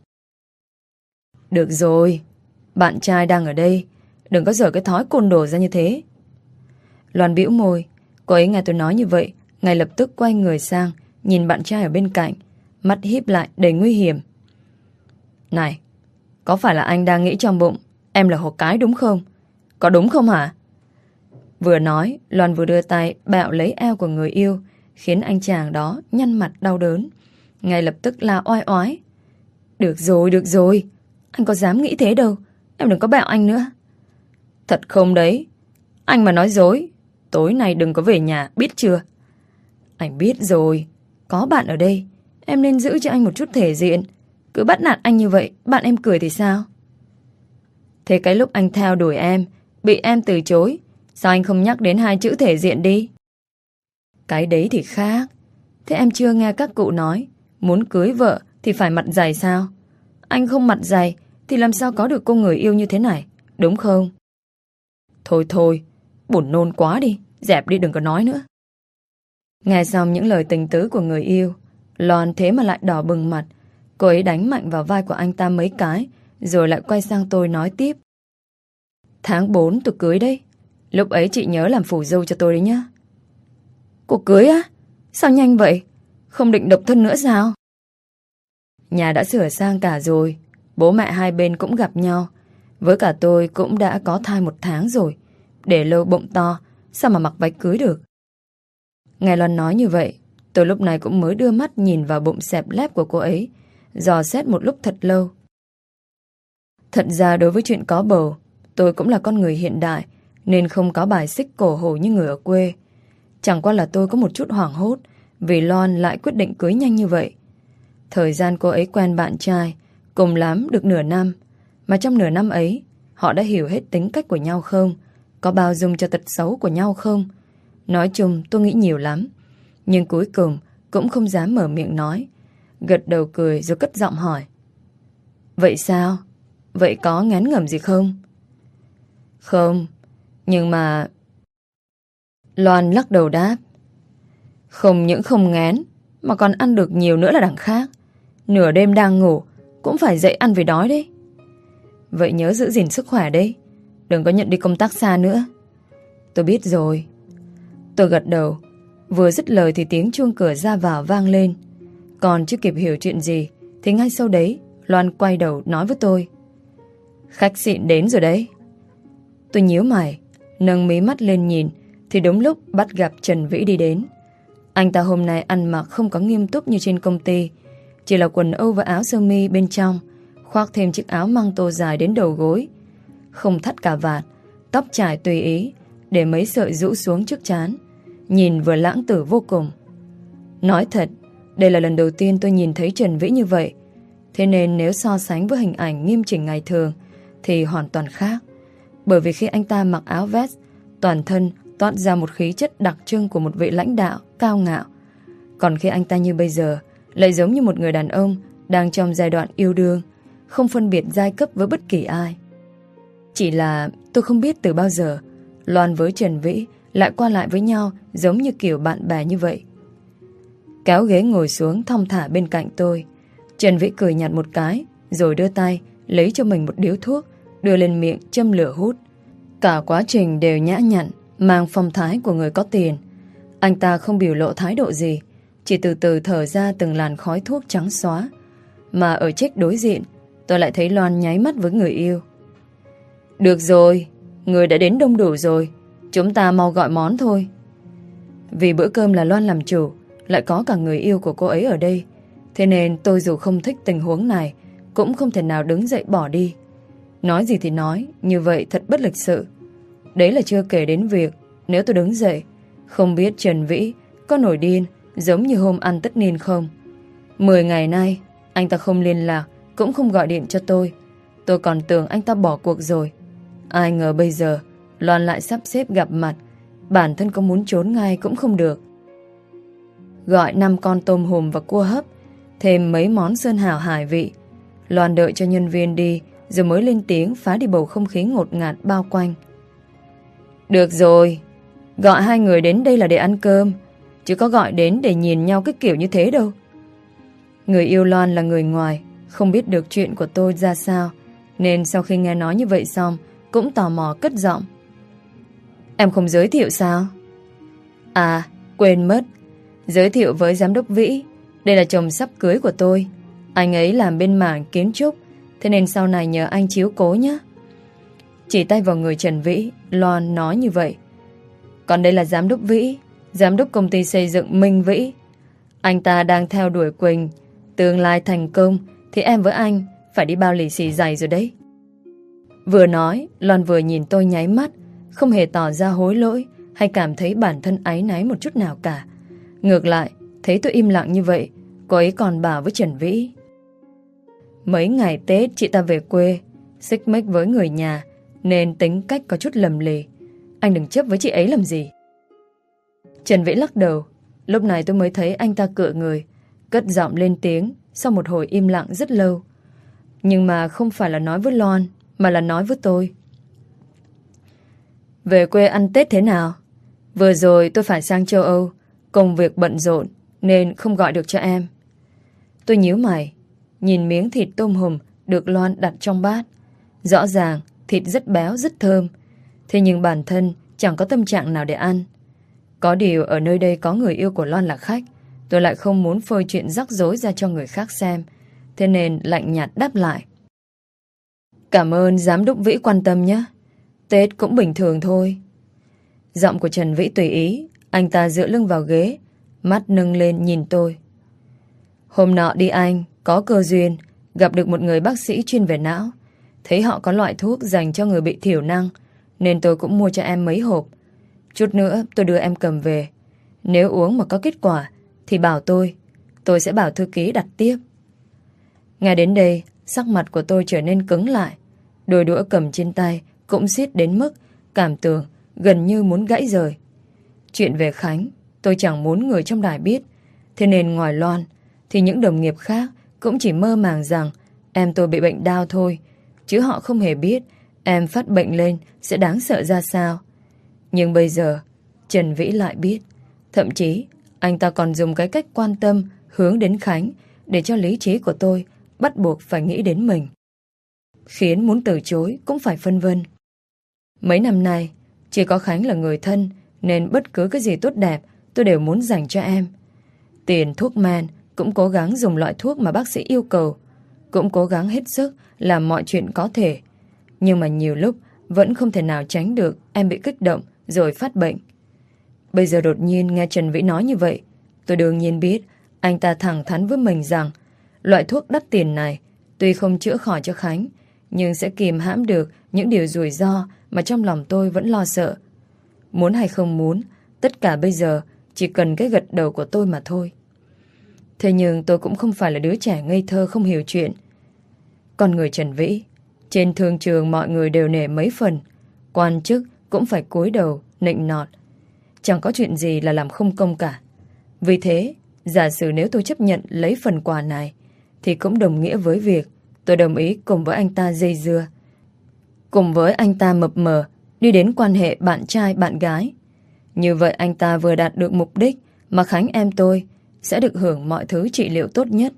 Được rồi, bạn trai đang ở đây, đừng có dở cái thói côn đồ ra như thế. Loan bĩu môi. Cô ấy nghe tôi nói như vậy, ngay lập tức quay người sang, nhìn bạn trai ở bên cạnh, mắt híp lại đầy nguy hiểm. Này, có phải là anh đang nghĩ trong bụng em là hồ cái đúng không? Có đúng không hả? Vừa nói, Loan vừa đưa tay bạo lấy eo của người yêu, khiến anh chàng đó nhăn mặt đau đớn, ngay lập tức la oai oái. Được rồi, được rồi, anh có dám nghĩ thế đâu, em đừng có bạo anh nữa. Thật không đấy, anh mà nói dối, tối nay đừng có về nhà, biết chưa? Anh biết rồi, có bạn ở đây, em nên giữ cho anh một chút thể diện. Cứ bắt nạt anh như vậy, bạn em cười thì sao? Thế cái lúc anh theo đuổi em, bị em từ chối, sao anh không nhắc đến hai chữ thể diện đi? Cái đấy thì khác. Thế em chưa nghe các cụ nói, muốn cưới vợ thì phải mặt dày sao? Anh không mặt dày thì làm sao có được cô người yêu như thế này, đúng không? Thôi thôi, buồn nôn quá đi, dẹp đi đừng có nói nữa. Nghe xong những lời tình tứ của người yêu, Loan thế mà lại đỏ bừng mặt. Cô ấy đánh mạnh vào vai của anh ta mấy cái, rồi lại quay sang tôi nói tiếp. Tháng bốn tôi cưới đấy, lúc ấy chị nhớ làm phù dâu cho tôi đấy nhá. Cô cưới á? Sao nhanh vậy? Không định độc thân nữa sao? Nhà đã sửa sang cả rồi, bố mẹ hai bên cũng gặp nhau. Với cả tôi cũng đã có thai một tháng rồi, để lâu bụng to, sao mà mặc váy cưới được? Nghe Loan nói như vậy, tôi lúc này cũng mới đưa mắt nhìn vào bụng xẹp lép của cô ấy, dò xét một lúc thật lâu. Thật ra đối với chuyện có bầu, tôi cũng là con người hiện đại, nên không có bài xích cổ hủ như người ở quê. Chẳng qua là tôi có một chút hoảng hốt vì Loan lại quyết định cưới nhanh như vậy. Thời gian cô ấy quen bạn trai cùng lắm được nửa năm, mà trong nửa năm ấy họ đã hiểu hết tính cách của nhau không, có bao dung cho tật xấu của nhau không. Nói chung tôi nghĩ nhiều lắm, nhưng cuối cùng cũng không dám mở miệng nói. Gật đầu cười rồi cất giọng hỏi: Vậy sao? Vậy có ngán ngẩm gì không? Không, nhưng mà... Loan lắc đầu đáp: Không những không ngán, mà còn ăn được nhiều nữa là đằng khác. Nửa đêm đang ngủ cũng phải dậy ăn vì đói đấy. Vậy nhớ giữ gìn sức khỏe đấy, đừng có nhận đi công tác xa nữa. Tôi biết rồi. Tôi gật đầu. Vừa dứt lời thì tiếng chuông cửa ra vào vang lên. Còn chưa kịp hiểu chuyện gì thì ngay sau đấy Loan quay đầu nói với tôi: Khách xịn đến rồi đấy. Tôi nhíu mày, nâng mí mắt lên nhìn thì đúng lúc bắt gặp Trần Vĩ đi đến. Anh ta hôm nay ăn mặc không có nghiêm túc như trên công ty, chỉ là quần âu và áo sơ mi bên trong, khoác thêm chiếc áo măng tô dài đến đầu gối, không thắt cà vạt, tóc trải tùy ý, để mấy sợi rũ xuống trước trán, nhìn vừa lãng tử vô cùng. Nói thật, đây là lần đầu tiên tôi nhìn thấy Trần Vĩ như vậy, thế nên nếu so sánh với hình ảnh nghiêm chỉnh ngày thường thì hoàn toàn khác. Bởi vì khi anh ta mặc áo vest, toàn thân toát ra một khí chất đặc trưng của một vị lãnh đạo cao ngạo. Còn khi anh ta như bây giờ, lại giống như một người đàn ông đang trong giai đoạn yêu đương, không phân biệt giai cấp với bất kỳ ai. Chỉ là tôi không biết từ bao giờ Loan với Trần Vĩ lại qua lại với nhau giống như kiểu bạn bè như vậy. Kéo ghế ngồi xuống thong thả bên cạnh tôi. Trần Vĩ cười nhạt một cái, rồi đưa tay lấy cho mình một điếu thuốc, đưa lên miệng châm lửa hút. Cả quá trình đều nhã nhặn, mang phong thái của người có tiền. Anh ta không biểu lộ thái độ gì, chỉ từ từ thở ra từng làn khói thuốc trắng xóa. Mà ở check đối diện, tôi lại thấy Loan nháy mắt với người yêu. Được rồi, người đã đến đông đủ rồi, chúng ta mau gọi món thôi. Vì bữa cơm là Loan làm chủ, lại có cả người yêu của cô ấy ở đây, thế nên tôi dù không thích tình huống này cũng không thể nào đứng dậy bỏ đi. Nói gì thì nói, như vậy thật bất lịch sự. Đấy là chưa kể đến việc nếu tôi đứng dậy, không biết Trần Vĩ có nổi điên giống như hôm ăn tất niên không. Mười ngày nay anh ta không liên lạc, cũng không gọi điện cho tôi. Tôi còn tưởng anh ta bỏ cuộc rồi. Ai ngờ bây giờ Loan lại sắp xếp gặp mặt. Bản thân có muốn trốn ngay cũng không được. Gọi năm con tôm hùm và cua hấp, thêm mấy món sơn hào hải vị. Loan đợi cho nhân viên đi rồi mới lên tiếng phá đi bầu không khí ngột ngạt bao quanh. Được rồi, gọi hai người đến đây là để ăn cơm, chứ có gọi đến để nhìn nhau cái kiểu như thế đâu. Người yêu Loan là người ngoài, không biết được chuyện của tôi ra sao, nên sau khi nghe nói như vậy xong cũng tò mò cất giọng. Em không giới thiệu sao? À, quên mất. Giới thiệu với giám đốc Vĩ, đây là chồng sắp cưới của tôi. Anh ấy làm bên mảng kiến trúc, thế nên sau này nhờ anh chiếu cố nhé. Chỉ tay vào người Trần Vĩ, Loan nói như vậy. Còn đây là giám đốc Vĩ, giám đốc công ty xây dựng Minh Vĩ. Anh ta đang theo đuổi Quỳnh. Tương lai thành công thì em với anh phải đi bao lì xì dày rồi đấy. Vừa nói, Loan vừa nhìn tôi nháy mắt, không hề tỏ ra hối lỗi hay cảm thấy bản thân áy náy một chút nào cả. Ngược lại, thấy tôi im lặng như vậy, cô ấy còn bảo với Trần Vĩ. Mấy ngày Tết chị ta về quê, xích mích với người nhà, nên tính cách có chút lầm lì. Anh đừng chấp với chị ấy làm gì. Trần Vĩ lắc đầu. Lúc này tôi mới thấy anh ta cựa người, cất giọng lên tiếng sau một hồi im lặng rất lâu. Nhưng mà không phải là nói với Loan, mà là nói với tôi. Về quê ăn Tết thế nào? Vừa rồi tôi phải sang châu Âu, công việc bận rộn nên không gọi được cho em. Tôi nhíu mày, nhìn miếng thịt tôm hùm được Loan đặt trong bát. Rõ ràng thịt rất béo, rất thơm. Thế nhưng bản thân chẳng có tâm trạng nào để ăn. Có điều ở nơi đây có người yêu của Loan là khách, tôi lại không muốn phơi chuyện rắc rối ra cho người khác xem, thế nên lạnh nhạt đáp lại. Cảm ơn giám đốc Vĩ quan tâm nhé. Tết cũng bình thường thôi. Giọng của Trần Vĩ tùy ý. Anh ta dựa lưng vào ghế, mắt nâng lên nhìn tôi. Hôm nọ đi Anh, có cơ duyên gặp được một người bác sĩ chuyên về não. Thấy họ có loại thuốc dành cho người bị thiểu năng, nên tôi cũng mua cho em mấy hộp. Chút nữa tôi đưa em cầm về. Nếu uống mà có kết quả thì bảo tôi. Tôi sẽ bảo thư ký đặt tiếp. Nghe đến đây, sắc mặt của tôi trở nên cứng lại. Đôi đũa cầm trên tay cũng siết đến mức cảm tưởng gần như muốn gãy rời. Chuyện về Khánh tôi chẳng muốn người trong đài biết. Thế nên ngoài Loan thì những đồng nghiệp khác cũng chỉ mơ màng rằng em tôi bị bệnh đau thôi, chứ họ không hề biết em phát bệnh lên sẽ đáng sợ ra sao. Nhưng bây giờ Trần Vĩ lại biết. Thậm chí anh ta còn dùng cái cách quan tâm hướng đến Khánh để cho lý trí của tôi bắt buộc phải nghĩ đến mình, khiến muốn từ chối cũng phải phân vân. Mấy năm nay chỉ có Khánh là người thân, nên bất cứ cái gì tốt đẹp tôi đều muốn dành cho em. Tiền thuốc men cũng cố gắng dùng loại thuốc mà bác sĩ yêu cầu, cũng cố gắng hết sức làm mọi chuyện có thể. Nhưng mà nhiều lúc vẫn không thể nào tránh được em bị kích động rồi phát bệnh. Bây giờ đột nhiên nghe Trần Vĩ nói như vậy, tôi đương nhiên biết anh ta thẳng thắn với mình rằng loại thuốc đắt tiền này tuy không chữa khỏi cho Khánh, nhưng sẽ kìm hãm được những điều rủi ro mà trong lòng tôi vẫn lo sợ. Muốn hay không muốn, tất cả bây giờ chỉ cần cái gật đầu của tôi mà thôi. Thế nhưng tôi cũng không phải là đứa trẻ ngây thơ không hiểu chuyện. Con người Trần Vĩ, trên thương trường mọi người đều nể mấy phần, quan chức cũng phải cúi đầu, nịnh nọt. Chẳng có chuyện gì là làm không công cả. Vì thế, giả sử nếu tôi chấp nhận lấy phần quà này, thì cũng đồng nghĩa với việc tôi đồng ý cùng với anh ta dây dưa, cùng với anh ta mập mờ đi đến quan hệ bạn trai bạn gái. Như vậy anh ta vừa đạt được mục đích, mà Khánh em tôi sẽ được hưởng mọi thứ trị liệu tốt nhất.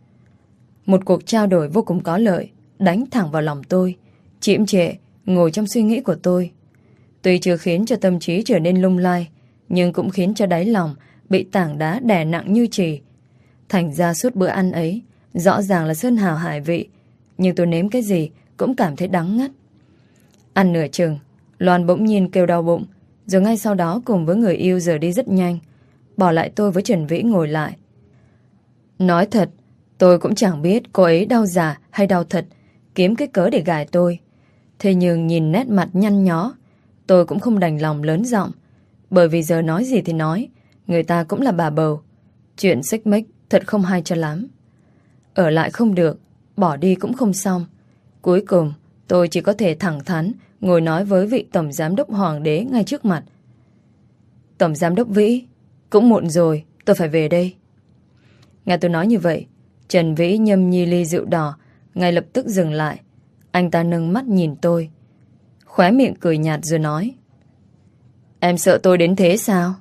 Một cuộc trao đổi vô cùng có lợi đánh thẳng vào lòng tôi, chiếm trệ ngồi trong suy nghĩ của tôi. Tuy chưa khiến cho tâm trí trở nên lung lay, nhưng cũng khiến cho đáy lòng bị tảng đá đè nặng như chì. Thành ra suốt bữa ăn ấy rõ ràng là sơn hào hải vị, nhưng tôi nếm cái gì cũng cảm thấy đắng ngắt. Ăn nửa chừng, Loan bỗng nhiên kêu đau bụng, rồi ngay sau đó cùng với người yêu rời đi rất nhanh, bỏ lại tôi với Trần Vĩ ngồi lại. Nói thật, tôi cũng chẳng biết cô ấy đau giả hay đau thật, kiếm cái cớ để gài tôi. Thế nhưng nhìn nét mặt nhăn nhó, tôi cũng không đành lòng lớn giọng, bởi vì giờ nói gì thì nói, người ta cũng là bà bầu. Chuyện xích mích thật không hay cho lắm. Ở lại không được, bỏ đi cũng không xong. Cuối cùng tôi chỉ có thể thẳng thắn ngồi nói với vị tổng giám đốc Hoàng đế ngay trước mặt. Tổng giám đốc Vĩ, cũng muộn rồi, tôi phải về đây. Nghe tôi nói như vậy, Trần Vĩ nhâm nhi ly rượu đỏ ngay lập tức dừng lại. Anh ta nâng mắt nhìn tôi, khóe miệng cười nhạt rồi nói: Em sợ tôi đến thế sao?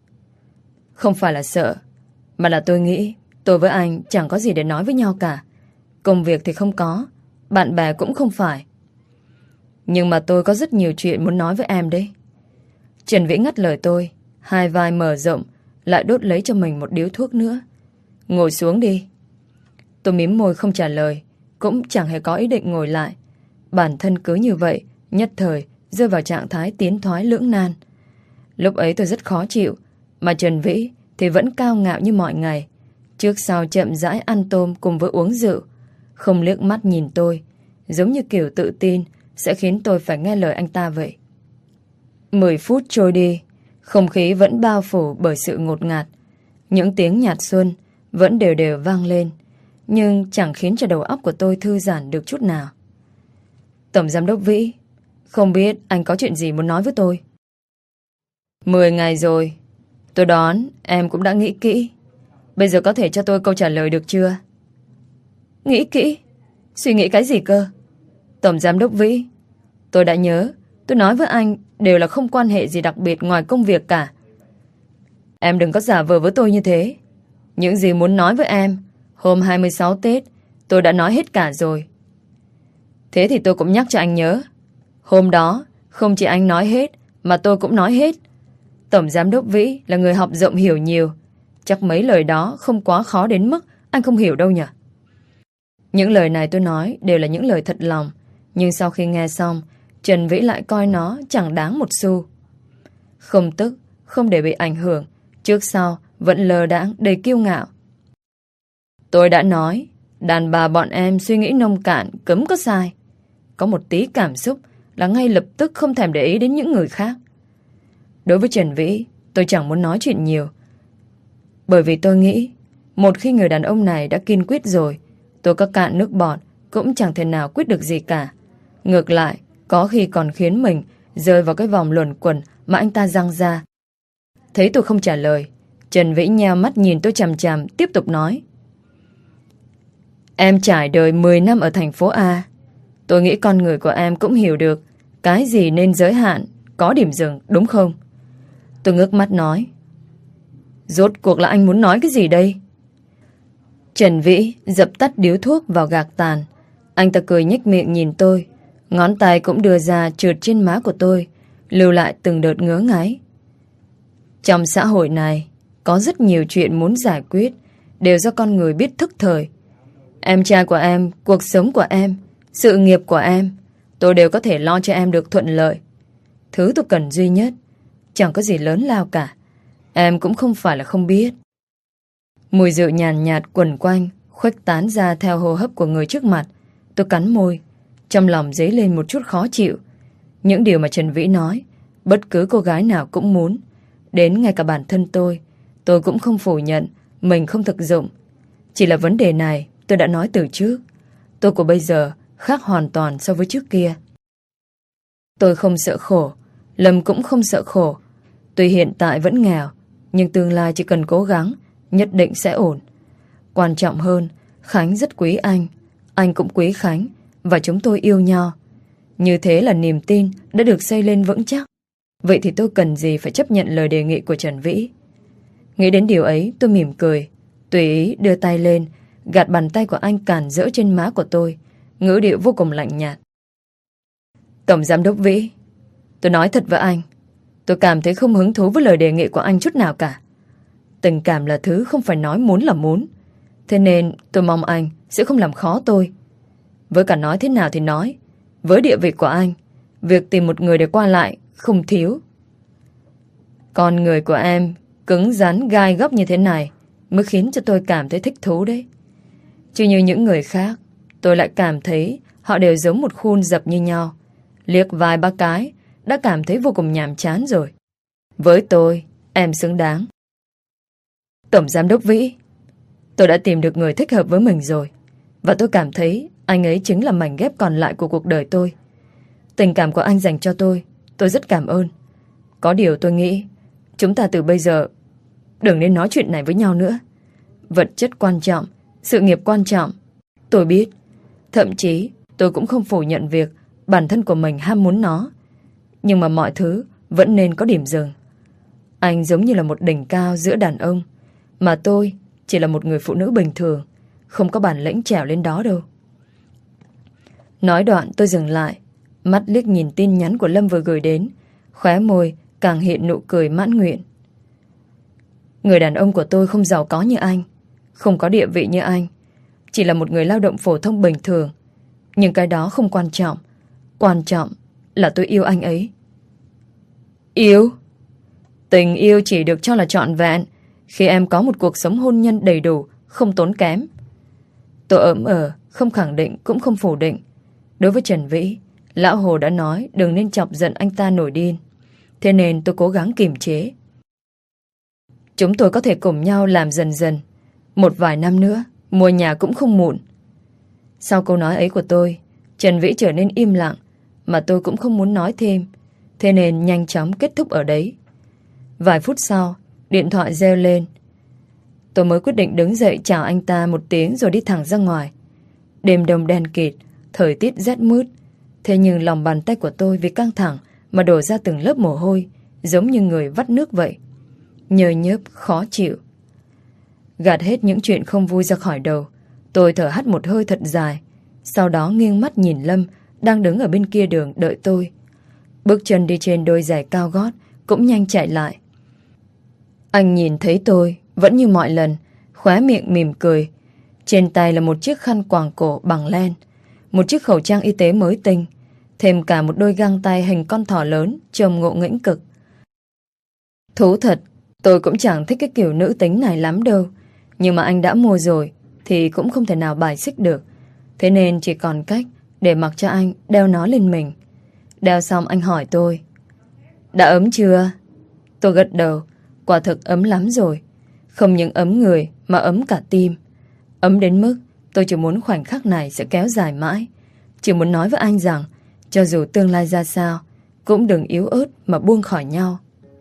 Không phải là sợ, mà là tôi nghĩ tôi với anh chẳng có gì để nói với nhau cả. Công việc thì không có, bạn bè cũng không phải. Nhưng mà tôi có rất nhiều chuyện muốn nói với em đấy. Trần Vĩ ngắt lời tôi, hai vai mở rộng, lại đốt lấy cho mình một điếu thuốc nữa. Ngồi xuống đi. Tôi mím môi không trả lời, cũng chẳng hề có ý định ngồi lại. Bản thân cứ như vậy, nhất thời rơi vào trạng thái tiến thoái lưỡng nan. Lúc ấy tôi rất khó chịu, mà Trần Vĩ thì vẫn cao ngạo như mọi ngày, trước sau chậm rãi ăn tôm cùng với uống rượu, không liếc mắt nhìn tôi, giống như kiểu tự tin sẽ khiến tôi phải nghe lời anh ta vậy. Mười phút trôi đi, không khí vẫn bao phủ bởi sự ngột ngạt. Những tiếng nhạc xuân vẫn đều đều vang lên, nhưng chẳng khiến cho đầu óc của tôi thư giãn được chút nào. Tổng giám đốc Vĩ, không biết anh có chuyện gì muốn nói với tôi? Mười ngày rồi, tôi đoán em cũng đã nghĩ kỹ. Bây giờ có thể cho tôi câu trả lời được chưa? Nghĩ kỹ? Suy nghĩ cái gì cơ? Tổng giám đốc Vĩ, tôi đã nhớ, tôi nói với anh đều là không quan hệ gì đặc biệt ngoài công việc cả. Em đừng có giả vờ với tôi như thế. Những gì muốn nói với em, hôm hai mươi sáu Tết, tôi đã nói hết cả rồi. Thế thì tôi cũng nhắc cho anh nhớ. Hôm đó, không chỉ anh nói hết, mà tôi cũng nói hết. Tổng giám đốc Vĩ là người học rộng hiểu nhiều. Chắc mấy lời đó không quá khó đến mức anh không hiểu đâu nhỉ? Những lời này tôi nói đều là những lời thật lòng, nhưng sau khi nghe xong, Trần Vĩ lại coi nó chẳng đáng một xu. Không tức, không để bị ảnh hưởng, trước sau vẫn lờ đãng đầy kiêu ngạo. Tôi đã nói, đàn bà bọn em suy nghĩ nông cạn cấm có sai. Có một tí cảm xúc là ngay lập tức không thèm để ý đến những người khác. Đối với Trần Vĩ, tôi chẳng muốn nói chuyện nhiều, bởi vì tôi nghĩ một khi người đàn ông này đã kiên quyết rồi, Tôi có cạn nước bọt cũng chẳng thể nào quyết được gì cả. Ngược lại, có khi còn khiến mình rơi vào cái vòng luẩn quẩn mà anh ta giăng ra. Thấy tôi không trả lời, Trần Vĩ nheo mắt nhìn tôi chằm chằm, tiếp tục nói. Em trải đời mười năm ở thành phố A. Tôi nghĩ con người của em cũng hiểu được cái gì nên giới hạn, có điểm dừng, đúng không? Tôi ngước mắt nói. Rốt cuộc là anh muốn nói cái gì đây? Trần Vĩ dập tắt điếu thuốc vào gạc tàn. Anh ta cười nhếch miệng nhìn tôi, ngón tay cũng đưa ra trượt trên má của tôi, lưu lại từng đợt ngứa ngáy. Trong xã hội này, có rất nhiều chuyện muốn giải quyết, đều do con người biết thức thời. Em trai của em, cuộc sống của em, sự nghiệp của em, tôi đều có thể lo cho em được thuận lợi. Thứ tôi cần duy nhất, chẳng có gì lớn lao cả. Em cũng không phải là không biết. Mùi rượu nhàn nhạt, nhạt quẩn quanh, khuếch tán ra theo hô hấp của người trước mặt. Tôi cắn môi, trong lòng dấy lên một chút khó chịu. Những điều mà Trần Vĩ nói, bất cứ cô gái nào cũng muốn. Đến ngay cả bản thân tôi, tôi cũng không phủ nhận mình không thực dụng. Chỉ là vấn đề này tôi đã nói từ trước. Tôi của bây giờ khác hoàn toàn so với trước kia. Tôi không sợ khổ, Lâm cũng không sợ khổ. Tuy hiện tại vẫn nghèo, nhưng tương lai chỉ cần cố gắng, nhất định sẽ ổn. Quan trọng hơn, Khánh rất quý anh, anh cũng quý Khánh, và chúng tôi yêu nhau. Như thế là niềm tin đã được xây lên vững chắc. Vậy thì tôi cần gì phải chấp nhận lời đề nghị của Trần Vĩ? Nghĩ đến điều ấy, tôi mỉm cười, tùy ý đưa tay lên, gạt bàn tay của anh cản rỡ trên má của tôi, ngữ điệu vô cùng lạnh nhạt. Tổng giám đốc Vĩ, tôi nói thật với anh, tôi cảm thấy không hứng thú với lời đề nghị của anh chút nào cả. Tình cảm là thứ không phải nói muốn là muốn. Thế nên tôi mong anh sẽ không làm khó tôi. Với cả nói thế nào thì nói, với địa vị của anh, việc tìm một người để qua lại không thiếu. Con người của em cứng rắn gai góc như thế này mới khiến cho tôi cảm thấy thích thú đấy. Chứ như những người khác, tôi lại cảm thấy họ đều giống một khuôn dập như nhau. Liếc vài ba cái đã cảm thấy vô cùng nhàm chán rồi. Với tôi, em xứng đáng. Tổng giám đốc Vĩ, tôi đã tìm được người thích hợp với mình rồi, và tôi cảm thấy anh ấy chính là mảnh ghép còn lại của cuộc đời tôi. Tình cảm của anh dành cho tôi, tôi rất cảm ơn. Có điều tôi nghĩ chúng ta từ bây giờ đừng nên nói chuyện này với nhau nữa. Vật chất quan trọng, sự nghiệp quan trọng, tôi biết. Thậm chí tôi cũng không phủ nhận việc bản thân của mình ham muốn nó. Nhưng mà mọi thứ vẫn nên có điểm dừng. Anh giống như là một đỉnh cao giữa đàn ông, mà tôi chỉ là một người phụ nữ bình thường, không có bản lĩnh trèo lên đó đâu. Nói đoạn tôi dừng lại, mắt liếc nhìn tin nhắn của Lâm vừa gửi đến, khóe môi càng hiện nụ cười mãn nguyện. Người đàn ông của tôi không giàu có như anh, không có địa vị như anh, chỉ là một người lao động phổ thông bình thường. Nhưng cái đó không quan trọng. Quan trọng là tôi yêu anh ấy. Yêu? Tình yêu chỉ được cho là trọn vẹn khi em có một cuộc sống hôn nhân đầy đủ, không tốn kém. Tôi ỡm ờ, không khẳng định cũng không phủ định. Đối với Trần Vĩ, Lão Hồ đã nói đừng nên chọc giận anh ta nổi điên. Thế nên tôi cố gắng kiềm chế. Chúng tôi có thể cùng nhau làm dần dần. Một vài năm nữa, mua nhà cũng không muộn. Sau câu nói ấy của tôi, Trần Vĩ trở nên im lặng, mà tôi cũng không muốn nói thêm. Thế nên nhanh chóng kết thúc ở đấy. Vài phút sau, điện thoại reo lên. Tôi mới quyết định đứng dậy chào anh ta một tiếng rồi đi thẳng ra ngoài. Đêm đông đen kịt, thời tiết rét mướt. Thế nhưng lòng bàn tay của tôi vì căng thẳng mà đổ ra từng lớp mồ hôi, giống như người vắt nước vậy. Nhờ nhớp, khó chịu. Gạt hết những chuyện không vui ra khỏi đầu, tôi thở hắt một hơi thật dài. Sau đó nghiêng mắt nhìn Lâm đang đứng ở bên kia đường đợi tôi. Bước chân đi trên đôi giày cao gót cũng nhanh chạy lại. Anh nhìn thấy tôi vẫn như mọi lần, khóe miệng mỉm cười. Trên tay là một chiếc khăn quàng cổ bằng len, một chiếc khẩu trang y tế mới tinh, thêm cả một đôi găng tay hình con thỏ lớn trông ngộ nghĩnh cực. Thú thật, tôi cũng chẳng thích cái kiểu nữ tính này lắm đâu. Nhưng mà anh đã mua rồi thì cũng không thể nào bài xích được. Thế nên chỉ còn cách để mặc cho anh đeo nó lên mình. Đeo xong anh hỏi tôi: đã ấm chưa? Tôi gật đầu. Quả thực ấm lắm rồi. Không những ấm người mà ấm cả tim. Ấm đến mức Tôi chỉ muốn khoảnh khắc này sẽ kéo dài mãi. Chỉ muốn nói với anh rằng cho dù tương lai ra sao, cũng đừng yếu ớt mà buông khỏi nhau.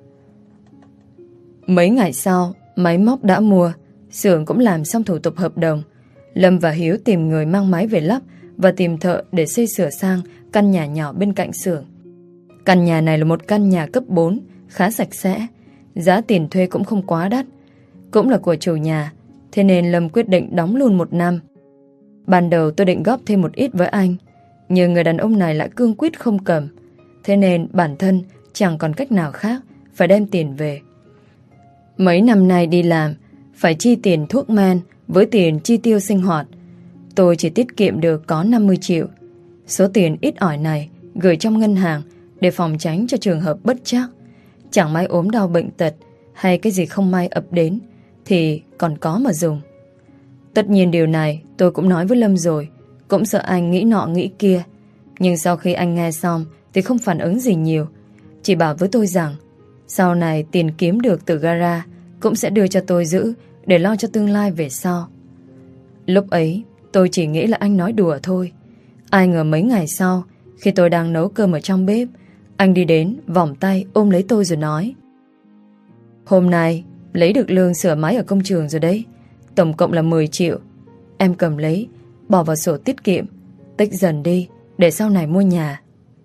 Mấy ngày sau, máy móc đã mua, xưởng cũng làm xong thủ tục hợp đồng. Lâm và Hiếu tìm người mang máy về lắp và tìm thợ để xây sửa sang căn nhà nhỏ bên cạnh xưởng. Căn nhà này là một căn nhà cấp bốn, khá sạch sẽ. Giá tiền thuê cũng không quá đắt, cũng là của chủ nhà, thế nên Lâm quyết định đóng luôn một năm. Ban đầu tôi định góp thêm một ít với anh, nhưng người đàn ông này lại cương quyết không cầm. Thế nên bản thân chẳng còn cách nào khác, phải đem tiền về. Mấy năm nay đi làm, phải chi tiền thuốc men với tiền chi tiêu sinh hoạt. Tôi chỉ tiết kiệm được có năm mươi triệu. Số tiền ít ỏi này gửi trong ngân hàng để phòng tránh cho trường hợp bất trắc. Chẳng may ốm đau bệnh tật hay cái gì không may ập đến thì còn có mà dùng. Tất nhiên điều này tôi cũng nói với Lâm rồi, cũng sợ anh nghĩ nọ nghĩ kia. Nhưng sau khi anh nghe xong thì không phản ứng gì nhiều, chỉ bảo với tôi rằng sau này tiền kiếm được từ gara cũng sẽ đưa cho tôi giữ để lo cho tương lai về sau. Lúc ấy tôi chỉ nghĩ là anh nói đùa thôi. Ai ngờ mấy ngày sau, khi tôi đang nấu cơm ở trong bếp, anh đi đến vòng tay ôm lấy tôi rồi nói: "Hôm nay lấy được lương sửa máy ở công trường rồi đấy. Tổng cộng là mười triệu. Em cầm lấy, bỏ vào sổ tiết kiệm, tích dần đi để sau này mua nhà."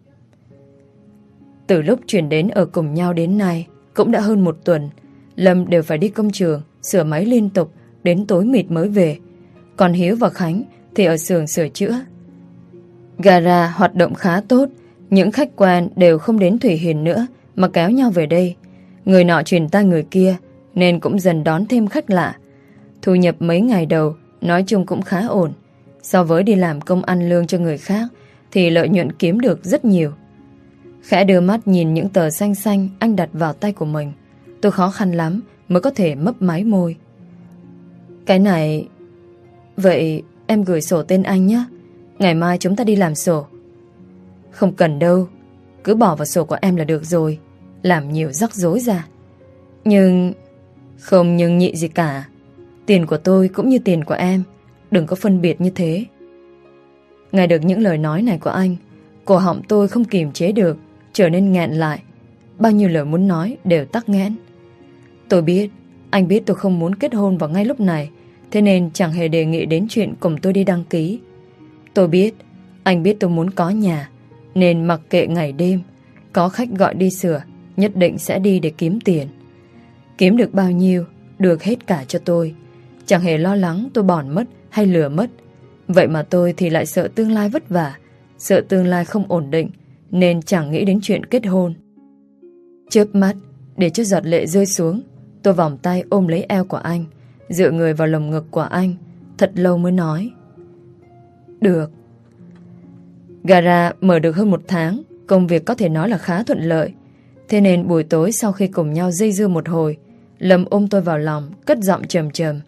Từ lúc chuyển đến ở cùng nhau đến nay cũng đã hơn một tuần. Lâm đều phải đi công trường sửa máy liên tục đến tối mịt mới về. Còn Hiếu và Khánh thì ở xưởng sửa chữa. Gara hoạt động khá tốt. Những khách quen đều không đến Thủy Hiền nữa mà kéo nhau về đây. Người nọ truyền tai người kia nên cũng dần đón thêm khách lạ. Thu nhập mấy ngày đầu nói chung cũng khá ổn. So với đi làm công ăn lương cho người khác thì lợi nhuận kiếm được rất nhiều. Khẽ đưa mắt nhìn những tờ xanh xanh anh đặt vào tay của mình. Tôi khó khăn lắm mới có thể mấp máy môi. "Cái này... Vậy em gửi sổ tên anh nhé. Ngày mai chúng ta đi làm sổ." "Không cần đâu, cứ bỏ vào sổ của em là được rồi. Làm nhiều rắc rối ra." "Nhưng..." "Không nhưng nhị gì cả. Tiền của tôi cũng như tiền của em, đừng có phân biệt như thế." Nghe được những lời nói này của anh, cổ họng tôi không kiềm chế được, trở nên nghẹn lại. Bao nhiêu lời muốn nói đều tắc nghẽn. Tôi biết, anh biết tôi không muốn kết hôn vào ngay lúc này, thế nên chẳng hề đề nghị đến chuyện cùng tôi đi đăng ký. Tôi biết, anh biết tôi muốn có nhà, nên mặc kệ ngày đêm, có khách gọi đi sửa, nhất định sẽ đi để kiếm tiền. Kiếm được bao nhiêu, được hết cả cho tôi. Chẳng hề lo lắng tôi bòn mất hay lừa mất. Vậy mà tôi thì lại sợ tương lai vất vả, sợ tương lai không ổn định, nên chẳng nghĩ đến chuyện kết hôn. Chớp mắt, để cho giọt lệ rơi xuống, tôi vòng tay ôm lấy eo của anh, dựa người vào lồng ngực của anh, thật lâu mới nói: "Được." Gara mở được hơn một tháng, công việc có thể nói là khá thuận lợi. Thế nên buổi tối sau khi cùng nhau dây dưa một hồi, Lâm ôm tôi vào lòng, cất giọng trầm trầm: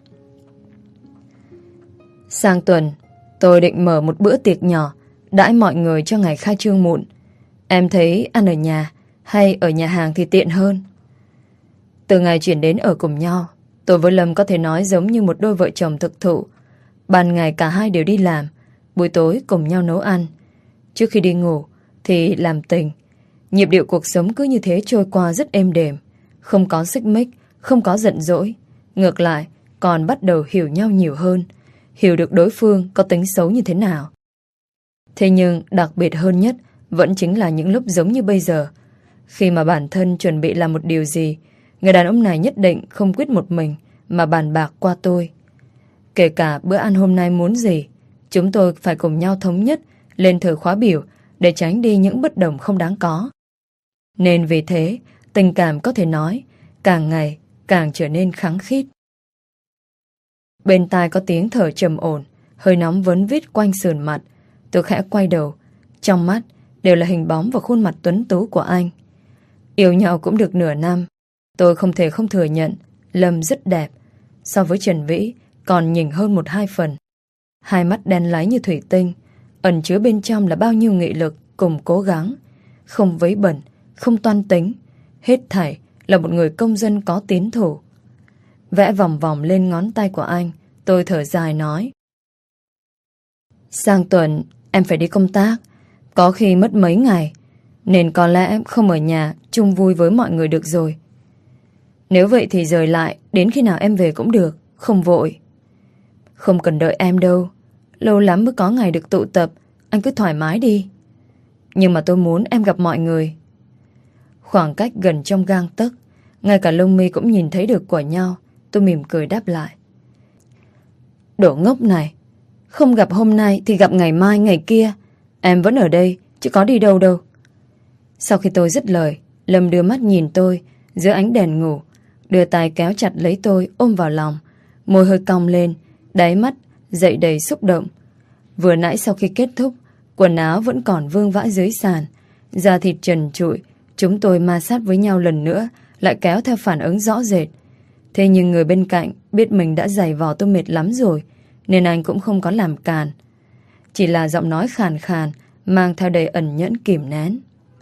"Sang tuần tôi định mở một bữa tiệc nhỏ đãi mọi người cho ngày khai trương mụn. Em thấy ăn ở nhà hay ở nhà hàng thì tiện hơn?" Từ ngày chuyển đến ở cùng nhau, tôi với Lâm có thể nói giống như một đôi vợ chồng thực thụ. Ban ngày cả hai đều đi làm, buổi tối cùng nhau nấu ăn. Trước khi đi ngủ thì làm tình. Nhịp điệu cuộc sống cứ như thế trôi qua rất êm đềm, không có xích mích, không có giận dỗi. Ngược lại, còn bắt đầu hiểu nhau nhiều hơn, hiểu được đối phương có tính xấu như thế nào. Thế nhưng đặc biệt hơn nhất vẫn chính là những lúc giống như bây giờ. Khi mà bản thân chuẩn bị làm một điều gì, người đàn ông này nhất định không quyết một mình mà bàn bạc qua tôi. Kể cả bữa ăn hôm nay muốn gì, chúng tôi phải cùng nhau thống nhất lên thời khóa biểu để tránh đi những bất đồng không đáng có. Nên vì thế, tình cảm có thể nói càng ngày càng trở nên khăng khít. Bên tai có tiếng thở trầm ổn, hơi nóng vấn vít quanh sườn mặt. Tôi khẽ quay đầu, trong mắt đều là hình bóng và khuôn mặt tuấn tú của anh. Yêu nhau cũng được nửa năm, tôi không thể không thừa nhận Lâm rất đẹp. So với Trần Vĩ còn nhỉnh hơn một hai phần. Hai mắt đen láy như thủy tinh, ẩn chứa bên trong là bao nhiêu nghị lực cùng cố gắng. Không vấy bẩn, không toan tính, hết thảy là một người công dân có tiến thủ. Vẽ vòng vòng lên ngón tay của anh, tôi thở dài nói: Sang tuần em phải đi công tác, có khi mất mấy ngày, nên có lẽ không ở nhà chung vui với mọi người được rồi. Nếu vậy thì rời lại, đến khi nào em về cũng được, không vội. Không cần đợi em đâu, lâu lắm mới có ngày được tụ tập, anh cứ thoải mái đi. Nhưng mà tôi muốn em gặp mọi người. Khoảng cách gần trong gang tấc, ngay cả lông mi cũng nhìn thấy được của nhau. Tôi mỉm cười đáp lại. Đồ ngốc này, không gặp hôm nay thì gặp ngày mai ngày kia. Em vẫn ở đây, chứ có đi đâu đâu. Sau khi tôi dứt lời, Lâm đưa mắt nhìn tôi giữa ánh đèn ngủ, đưa tay kéo chặt lấy tôi ôm vào lòng, môi hơi cong lên, đáy mắt dậy đầy xúc động. Vừa nãy sau khi kết thúc, quần áo vẫn còn vương vãi dưới sàn, da thịt trần trụi, chúng tôi ma sát với nhau lần nữa, lại kéo theo phản ứng rõ rệt. Thế nhưng người bên cạnh biết mình đã giày vò tôi mệt lắm rồi, nên anh cũng không có làm càn. Chỉ là giọng nói khàn khàn, mang theo đầy ẩn nhẫn kìm nén.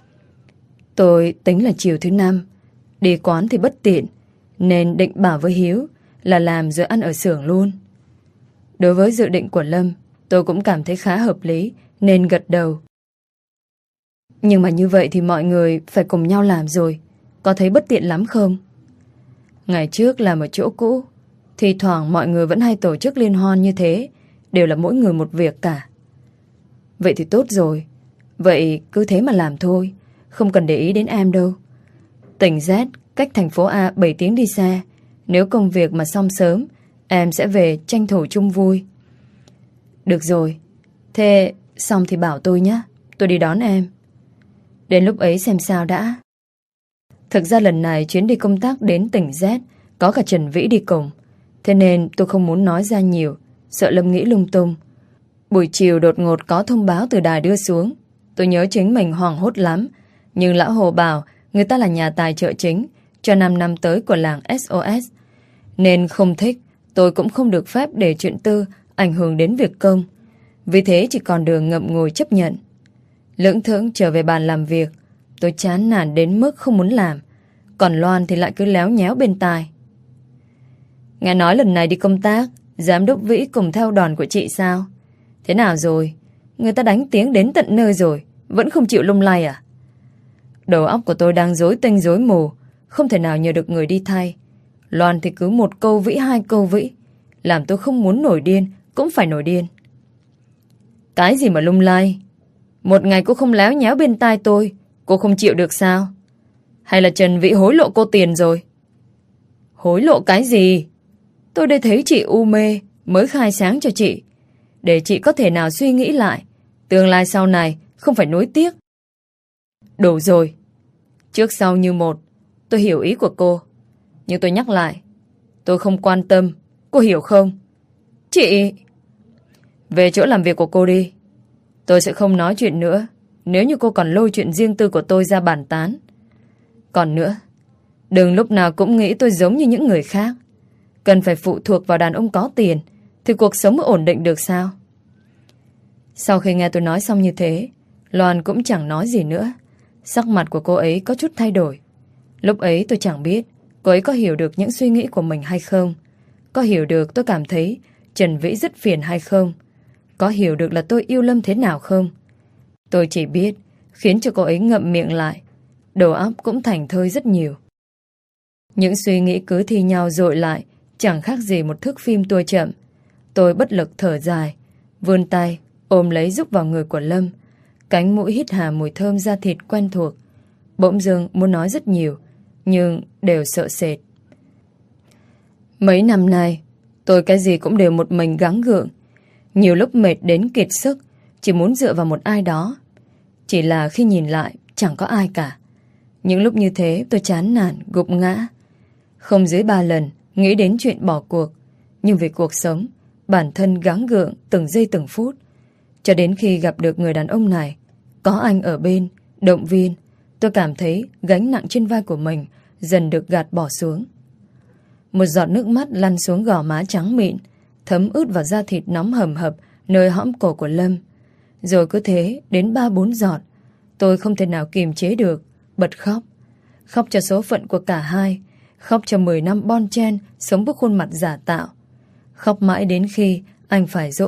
Tôi tính là chiều thứ năm, đi quán thì bất tiện, nên định bảo với Hiếu là làm rồi ăn ở xưởng luôn. Đối với dự định của Lâm, tôi cũng cảm thấy khá hợp lý, nên gật đầu. Nhưng mà như vậy thì mọi người phải cùng nhau làm rồi, có thấy bất tiện lắm không? Ngày trước làm ở chỗ cũ, thì thoảng mọi người vẫn hay tổ chức liên hoan như thế, đều là mỗi người một việc cả. Vậy thì tốt rồi, vậy cứ thế mà làm thôi, không cần để ý đến em đâu. Tỉnh Z cách thành phố A bảy tiếng đi xe, nếu công việc mà xong sớm, em sẽ về tranh thủ chung vui. Được rồi, thế xong thì bảo tôi nhé, tôi đi đón em. Đến lúc ấy xem sao đã. Thực ra lần này chuyến đi công tác đến tỉnh Z có cả Trần Vĩ đi cùng, thế nên tôi không muốn nói ra nhiều, sợ Lâm nghĩ lung tung. Buổi chiều đột ngột có thông báo từ đài đưa xuống. Tôi nhớ chính mình hoảng hốt lắm, nhưng lão Hồ bảo người ta là nhà tài trợ chính cho năm năm tới của làng ét o ét, nên không thích, tôi cũng không được phép để chuyện tư ảnh hưởng đến việc công. Vì thế chỉ còn đường ngậm ngùi chấp nhận. Lững thững trở về bàn làm việc, tôi chán nản đến mức không muốn làm. Còn Loan thì lại cứ léo nhéo bên tai. Nghe nói lần này đi công tác, giám đốc Vĩ cùng theo đòn của chị sao? Thế nào rồi? Người ta đánh tiếng đến tận nơi rồi, vẫn không chịu lung lay à? Đầu óc của tôi đang rối tinh rối mù, không thể nào nhờ được người đi thay. Loan thì cứ một câu Vĩ hai câu Vĩ, làm tôi không muốn nổi điên cũng phải nổi điên. Cái gì mà lung lay? Một ngày cô không léo nhéo bên tai tôi, cô không chịu được sao? Hay là Trần Vĩ hối lộ cô tiền rồi? Hối lộ cái gì? Tôi đây thấy chị u mê mới khai sáng cho chị, để chị có thể nào suy nghĩ lại, tương lai sau này không phải nuối tiếc. Đủ rồi. Trước sau như một, tôi hiểu ý của cô, nhưng tôi nhắc lại, tôi không quan tâm, cô hiểu không? Chị... Về chỗ làm việc của cô đi. Tôi sẽ không nói chuyện nữa nếu như cô còn lôi chuyện riêng tư của tôi ra bàn tán. Còn nữa, đừng lúc nào cũng nghĩ tôi giống như những người khác. Cần phải phụ thuộc vào đàn ông có tiền thì cuộc sống mới ổn định được sao? Sau khi nghe tôi nói xong như thế, Loan cũng chẳng nói gì nữa. Sắc mặt của cô ấy có chút thay đổi. Lúc ấy tôi chẳng biết cô ấy có hiểu được những suy nghĩ của mình hay không, có hiểu được tôi cảm thấy Trần Vĩ rất phiền hay không, có hiểu được là tôi yêu Lâm thế nào không. Tôi chỉ biết khiến cho cô ấy ngậm miệng lại, đầu óc cũng thành thơi rất nhiều. Những suy nghĩ cứ thi nhau dội lại, chẳng khác gì một thước phim tua chậm. Tôi bất lực thở dài, vươn tay ôm lấy rúc vào người của Lâm. Cánh mũi hít hà mùi thơm da thịt quen thuộc. Bỗng dưng muốn nói rất nhiều, nhưng đều sợ sệt. Mấy năm nay, tôi cái gì cũng đều một mình gắng gượng. Nhiều lúc mệt đến kiệt sức, chỉ muốn dựa vào một ai đó. Chỉ là khi nhìn lại, chẳng có ai cả. Những lúc như thế tôi chán nản, gục ngã. Không dưới ba lần nghĩ đến chuyện bỏ cuộc, nhưng vì cuộc sống, bản thân gắng gượng từng giây từng phút. Cho đến khi gặp được người đàn ông này, có anh ở bên, động viên, tôi cảm thấy gánh nặng trên vai của mình dần được gạt bỏ xuống. Một giọt nước mắt lăn xuống gò má trắng mịn, thấm ướt vào da thịt nóng hầm hập nơi hõm cổ của Lâm. Rồi cứ thế đến ba bốn giọt, tôi không thể nào kiềm chế được, bật khóc. Khóc cho số phận của cả hai, khóc cho mười năm bon chen sống với khuôn mặt giả tạo. Khóc mãi đến khi anh phải dỗ,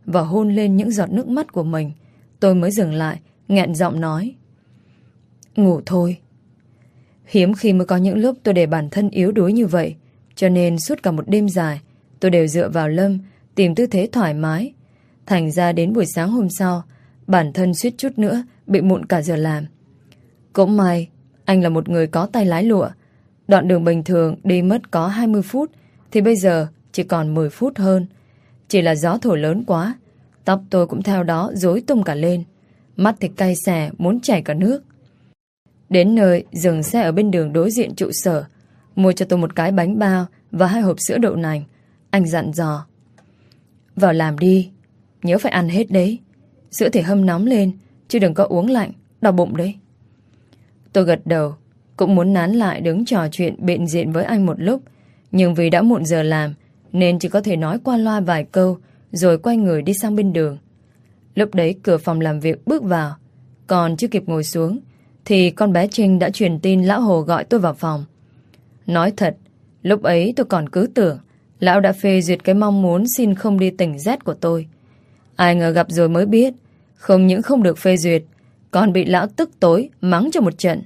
và hôn lên những giọt nước mắt của mình, tôi mới dừng lại, nghẹn giọng nói: ngủ thôi. Hiếm khi mới có những lúc tôi để bản thân yếu đuối như vậy, cho nên suốt cả một đêm dài tôi đều dựa vào Lâm, tìm tư thế thoải mái. Thành ra đến buổi sáng hôm sau, bản thân suýt chút nữa bị muộn cả giờ làm. Cũng may anh là một người có tay lái lụa. Đoạn đường bình thường đi mất có hai mươi phút thì bây giờ chỉ còn mười phút hơn. Chỉ là gió thổi lớn quá, tóc tôi cũng theo đó rối tung cả lên, mắt thì cay xè muốn chảy cả nước. Đến nơi dừng xe ở bên đường đối diện trụ sở, mua cho tôi một cái bánh bao và hai hộp sữa đậu nành. Anh dặn dò: vào làm đi, nhớ phải ăn hết đấy. Sữa thì hâm nóng lên, chứ đừng có uống lạnh, đau bụng đấy. Tôi gật đầu, cũng muốn nán lại đứng trò chuyện biện diện với anh một lúc, nhưng vì đã muộn giờ làm nên chỉ có thể nói qua loa vài câu rồi quay người đi sang bên đường. Lúc đấy cửa phòng làm việc bước vào, còn chưa kịp ngồi xuống thì con bé Trinh đã truyền tin lão Hồ gọi tôi vào phòng. Nói thật, lúc ấy tôi còn cứ tưởng lão đã phê duyệt cái mong muốn xin không đi tỉnh Z của tôi. Ai ngờ gặp rồi mới biết, không những không được phê duyệt, còn bị lão tức tối mắng cho một trận.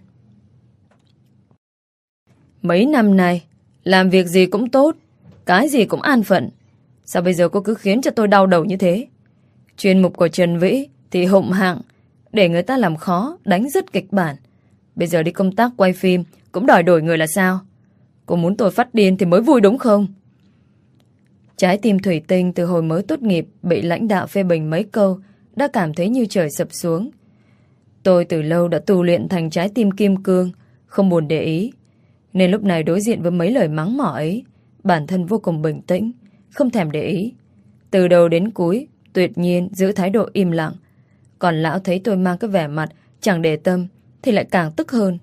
Mấy năm nay làm việc gì cũng tốt, cái gì cũng an phận, sao bây giờ cô cứ khiến cho tôi đau đầu như thế? Chuyên mục của Trần Vĩ thì hụng hạng, để người ta làm khó, đánh dứt kịch bản. Bây giờ đi công tác quay phim cũng đòi đổi người là sao? Cô muốn tôi phát điên thì mới vui đúng không? Trái tim thủy tinh từ hồi mới tốt nghiệp bị lãnh đạo phê bình mấy câu đã cảm thấy như trời sập xuống. Tôi từ lâu đã tu luyện thành trái tim kim cương, không buồn để ý. Nên lúc này đối diện với mấy lời mắng mỏ ấy, bản thân vô cùng bình tĩnh, không thèm để ý. Từ đầu đến cuối, tuyệt nhiên giữ thái độ im lặng. Còn lão thấy tôi mang cái vẻ mặt chẳng để tâm thì lại càng tức hơn.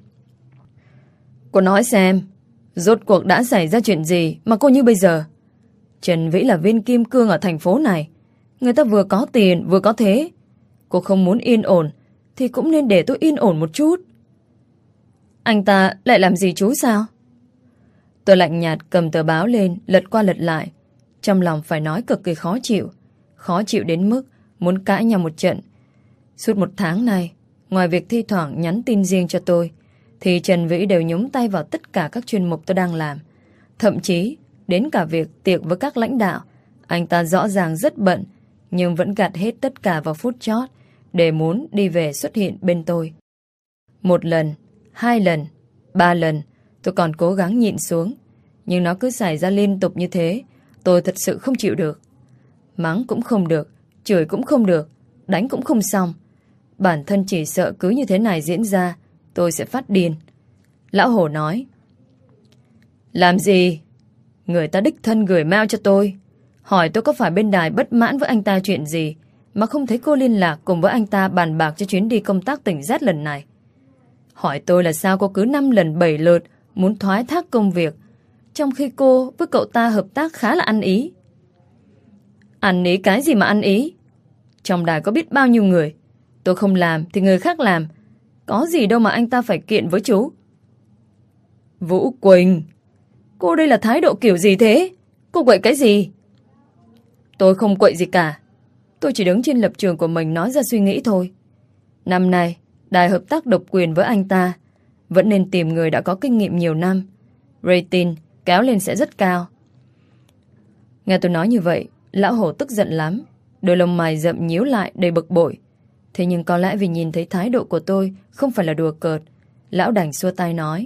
Cô nói xem, rốt cuộc đã xảy ra chuyện gì mà cô như bây giờ? Trần Vĩ là viên kim cương ở thành phố này, người ta vừa có tiền vừa có thế. Cô không muốn yên ổn thì cũng nên để tôi yên ổn một chút. Anh ta lại làm gì chú sao? Tôi lạnh nhạt cầm tờ báo lên, lật qua lật lại. Trong lòng phải nói cực kỳ khó chịu. Khó chịu đến mức muốn cãi nhau một trận. Suốt một tháng này, ngoài việc thi thoảng nhắn tin riêng cho tôi, thì Trần Vĩ đều nhúng tay vào tất cả các chuyên mục tôi đang làm. Thậm chí đến cả việc tiệc với các lãnh đạo, anh ta rõ ràng rất bận, nhưng vẫn gạt hết tất cả vào phút chót để muốn đi về xuất hiện bên tôi. Một lần, hai lần, ba lần, tôi còn cố gắng nhịn xuống, nhưng nó cứ xảy ra liên tục như thế, tôi thật sự không chịu được. Mắng cũng không được, chửi cũng không được, đánh cũng không xong. Bản thân chỉ sợ cứ như thế này diễn ra, tôi sẽ phát điên. Lão Hổ nói: làm gì? Người ta đích thân gửi mail cho tôi, hỏi tôi có phải bên đài bất mãn với anh ta chuyện gì mà không thấy cô liên lạc cùng với anh ta bàn bạc cho chuyến đi công tác tỉnh Z lần này. Hỏi tôi là sao cô cứ năm lần bảy lượt muốn thoái thác công việc, trong khi cô với cậu ta hợp tác khá là ăn ý. Ăn ý cái gì mà ăn ý? Trong đài có biết bao nhiêu người, tôi không làm thì người khác làm, có gì đâu mà anh ta phải kiện với chú. Vũ Quỳnh, cô đây là thái độ kiểu gì thế? Cô quậy cái gì? Tôi không quậy gì cả, tôi chỉ đứng trên lập trường của mình nói ra suy nghĩ thôi. Năm nay đài hợp tác độc quyền với anh ta, vẫn nên tìm người đã có kinh nghiệm nhiều năm, rating kéo lên sẽ rất cao. Nghe tôi nói như vậy, lão Hổ tức giận lắm, đôi lông mày rậm nhíu lại đầy bực bội. Thế nhưng có lẽ vì nhìn thấy thái độ của tôi không phải là đùa cợt, lão đành xua tay nói: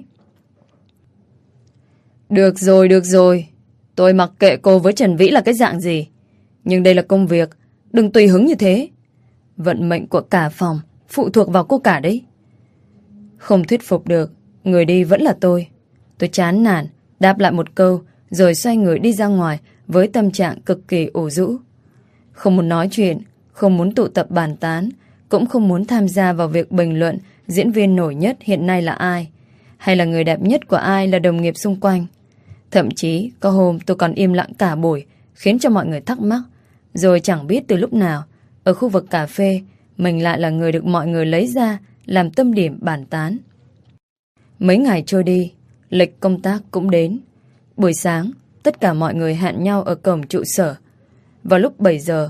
được rồi, được rồi, tôi mặc kệ cô với Trần Vĩ là cái dạng gì, nhưng đây là công việc, đừng tùy hứng như thế. Vận mệnh của cả phòng phụ thuộc vào cô cả đấy. Không thuyết phục được, người đi vẫn là tôi. Tôi chán nản đáp lại một câu rồi xoay người đi ra ngoài với tâm trạng cực kỳ ủ rũ. Không muốn nói chuyện, không muốn tụ tập bàn tán, cũng không muốn tham gia vào việc bình luận diễn viên nổi nhất hiện nay là ai, hay là người đẹp nhất của ai là đồng nghiệp xung quanh. Thậm chí có hôm tôi còn im lặng cả buổi, khiến cho mọi người thắc mắc. Rồi chẳng biết từ lúc nào, ở khu vực cà phê, mình lại là người được mọi người lấy ra làm tâm điểm bàn tán. Mấy ngày trôi đi, lịch công tác cũng đến. Buổi sáng, tất cả mọi người hẹn nhau ở cổng trụ sở. Vào lúc bảy giờ,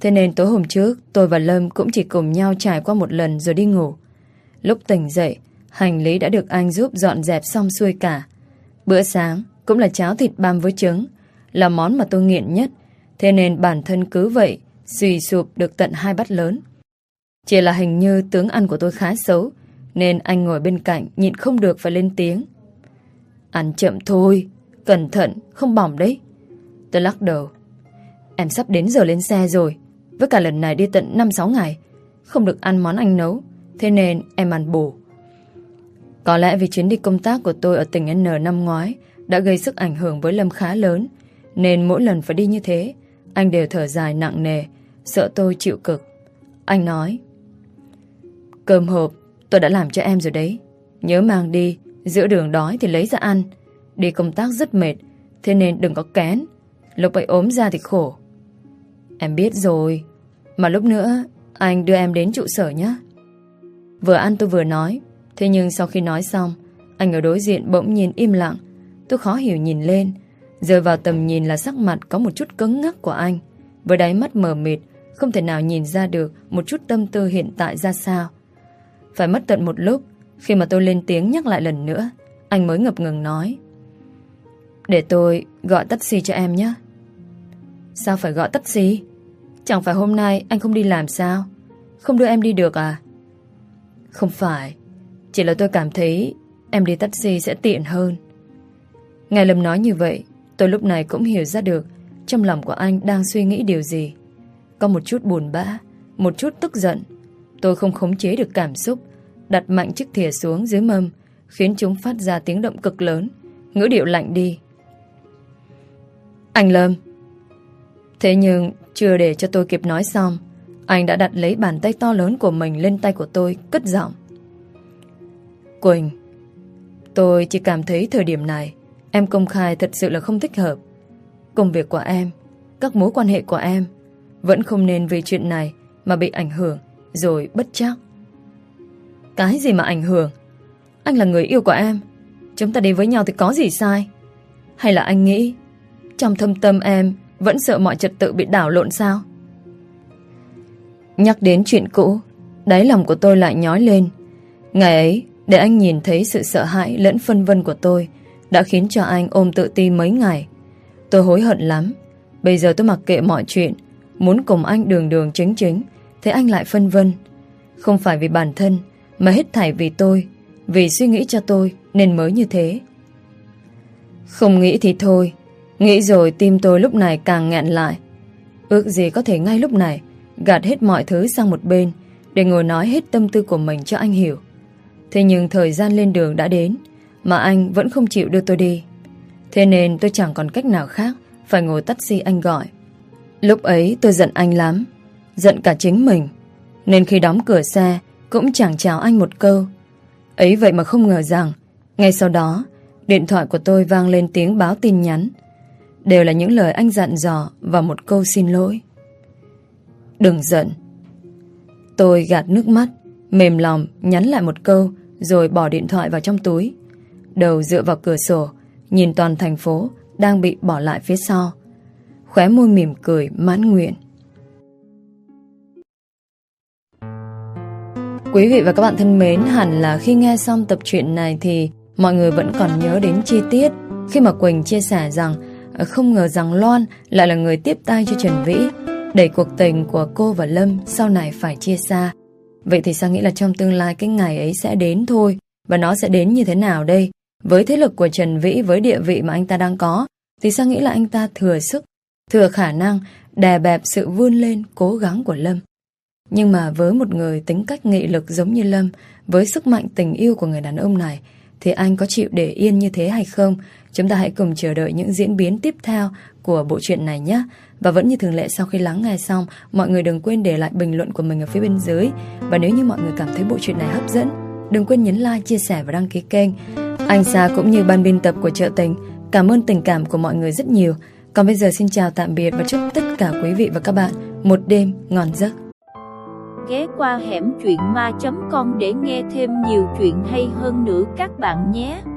Thế nên tối hôm trước tôi và Lâm cũng chỉ cùng nhau trải qua một lần rồi đi ngủ. Lúc tỉnh dậy, hành lý đã được anh giúp dọn dẹp xong xuôi cả. Bữa sáng cũng là cháo thịt băm với trứng, là món mà tôi nghiện nhất. Thế nên bản thân cứ vậy suy sụp được tận hai bát lớn. Chỉ là hình như tướng ăn của tôi khá xấu, nên anh ngồi bên cạnh nhịn không được phải lên tiếng. Ăn chậm thôi, cẩn thận, không bỏng đấy. Tôi lắc đầu. Em sắp đến giờ lên xe rồi, với cả lần này đi tận năm sáu ngày, không được ăn món anh nấu, thế nên em ăn bù. Có lẽ vì chuyến đi công tác của tôi ở tỉnh N năm ngoái đã gây sức ảnh hưởng với Lâm khá lớn, nên mỗi lần phải đi như thế, anh đều thở dài nặng nề, sợ tôi chịu cực. Anh nói: Cơm hộp tôi đã làm cho em rồi đấy, nhớ mang đi, giữa đường đói thì lấy ra ăn. Đi công tác rất mệt, thế nên đừng có kén, lúc ấy ốm ra thì khổ. Em biết rồi, mà lúc nữa anh đưa em đến trụ sở nhé. Vừa ăn tôi vừa nói. Thế nhưng sau khi nói xong, anh ở đối diện bỗng nhiên im lặng. Tôi khó hiểu nhìn lên, rơi vào tầm nhìn là sắc mặt có một chút cứng ngắc của anh, với đáy mắt mờ mịt, không thể nào nhìn ra được một chút tâm tư hiện tại ra sao. Phải mất tận một lúc, khi mà tôi lên tiếng nhắc lại lần nữa, anh mới ngập ngừng nói: Để tôi gọi taxi cho em nhé. Sao phải gọi taxi? Chẳng phải hôm nay anh không đi làm sao? Không đưa em đi được à? Không phải, chỉ là tôi cảm thấy em đi taxi sẽ tiện hơn. Nghe Lâm nói như vậy, tôi lúc này cũng hiểu ra được trong lòng của anh đang suy nghĩ điều gì. Có một chút buồn bã, một chút tức giận. Tôi không khống chế được cảm xúc, đặt mạnh chiếc thìa xuống dưới mâm, khiến chúng phát ra tiếng động cực lớn, ngữ điệu lạnh đi. Anh Lâm. Thế nhưng chưa để cho tôi kịp nói xong, anh đã đặt lấy bàn tay to lớn của mình lên tay của tôi, cất giọng: Quỳnh, tôi chỉ cảm thấy thời điểm này em công khai thật sự là không thích hợp. Công việc của em, các mối quan hệ của em vẫn không nên vì chuyện này mà bị ảnh hưởng rồi bất trắc. Cái gì mà ảnh hưởng? Anh là người yêu của em, chúng ta đi với nhau thì có gì sai? Hay là anh nghĩ trong thâm tâm em vẫn sợ mọi trật tự bị đảo lộn sao? Nhắc đến chuyện cũ, đáy lòng của tôi lại nhói lên. Ngày ấy, để anh nhìn thấy sự sợ hãi lẫn phân vân của tôi đã khiến cho anh ôm tự ti mấy ngày. Tôi hối hận lắm. Bây giờ tôi mặc kệ mọi chuyện, muốn cùng anh đường đường chính chính, thế anh lại phân vân. Không phải vì bản thân, mà hết thảy vì tôi, vì suy nghĩ cho tôi nên mới như thế. Không nghĩ thì thôi, nghĩ rồi tim tôi lúc này càng nghẹn lại. Ước gì có thể ngay lúc này gạt hết mọi thứ sang một bên, để ngồi nói hết tâm tư của mình cho anh hiểu. Thế nhưng thời gian lên đường đã đến, mà anh vẫn không chịu đưa tôi đi. Thế nên tôi chẳng còn cách nào khác, phải ngồi taxi anh gọi. Lúc ấy tôi giận anh lắm, giận cả chính mình, nên khi đóng cửa xe cũng chẳng chào anh một câu. Ấy vậy mà không ngờ rằng ngay sau đó điện thoại của tôi vang lên tiếng báo tin nhắn. Đều là những lời anh dặn dò và một câu xin lỗi. Đừng giận. Tôi gạt nước mắt, mềm lòng nhắn lại một câu, rồi bỏ điện thoại vào trong túi, đầu dựa vào cửa sổ, nhìn toàn thành phố đang bị bỏ lại phía sau, khóe môi mỉm cười mãn nguyện. Quý vị và các bạn thân mến, hẳn là khi nghe xong tập truyện này thì mọi người vẫn còn nhớ đến chi tiết khi mà Quỳnh chia sẻ rằng không ngờ rằng Loan lại là người tiếp tay cho Trần Vĩ, đẩy cuộc tình của cô và Lâm sau này phải chia xa. Vậy thì Sang nghĩ là trong tương lai cái ngày ấy sẽ đến thôi. Và nó sẽ đến như thế nào đây? Với thế lực của Trần Vĩ, với địa vị mà anh ta đang có, thì Sang nghĩ là anh ta thừa sức, thừa khả năng đè bẹp sự vươn lên cố gắng của Lâm. Nhưng mà với một người tính cách nghị lực giống như Lâm, với sức mạnh tình yêu của người đàn ông này, thì anh có chịu để yên như thế hay không? Chúng ta hãy cùng chờ đợi những diễn biến tiếp theo của bộ truyện này nhé. Và vẫn như thường lệ, sau khi lắng nghe xong, mọi người đừng quên để lại bình luận của mình ở phía bên dưới. Và nếu như mọi người cảm thấy bộ truyện này hấp dẫn, đừng quên nhấn like, chia sẻ và đăng ký kênh. Anh Sa cũng như ban biên tập của Chợ Tình cảm ơn tình cảm của mọi người rất nhiều. Còn bây giờ xin chào tạm biệt và chúc tất cả quý vị và các bạn một đêm ngon giấc. Ghé qua hẻm truyện ma chấm com để nghe thêm nhiều chuyện hay hơn nữa các bạn nhé.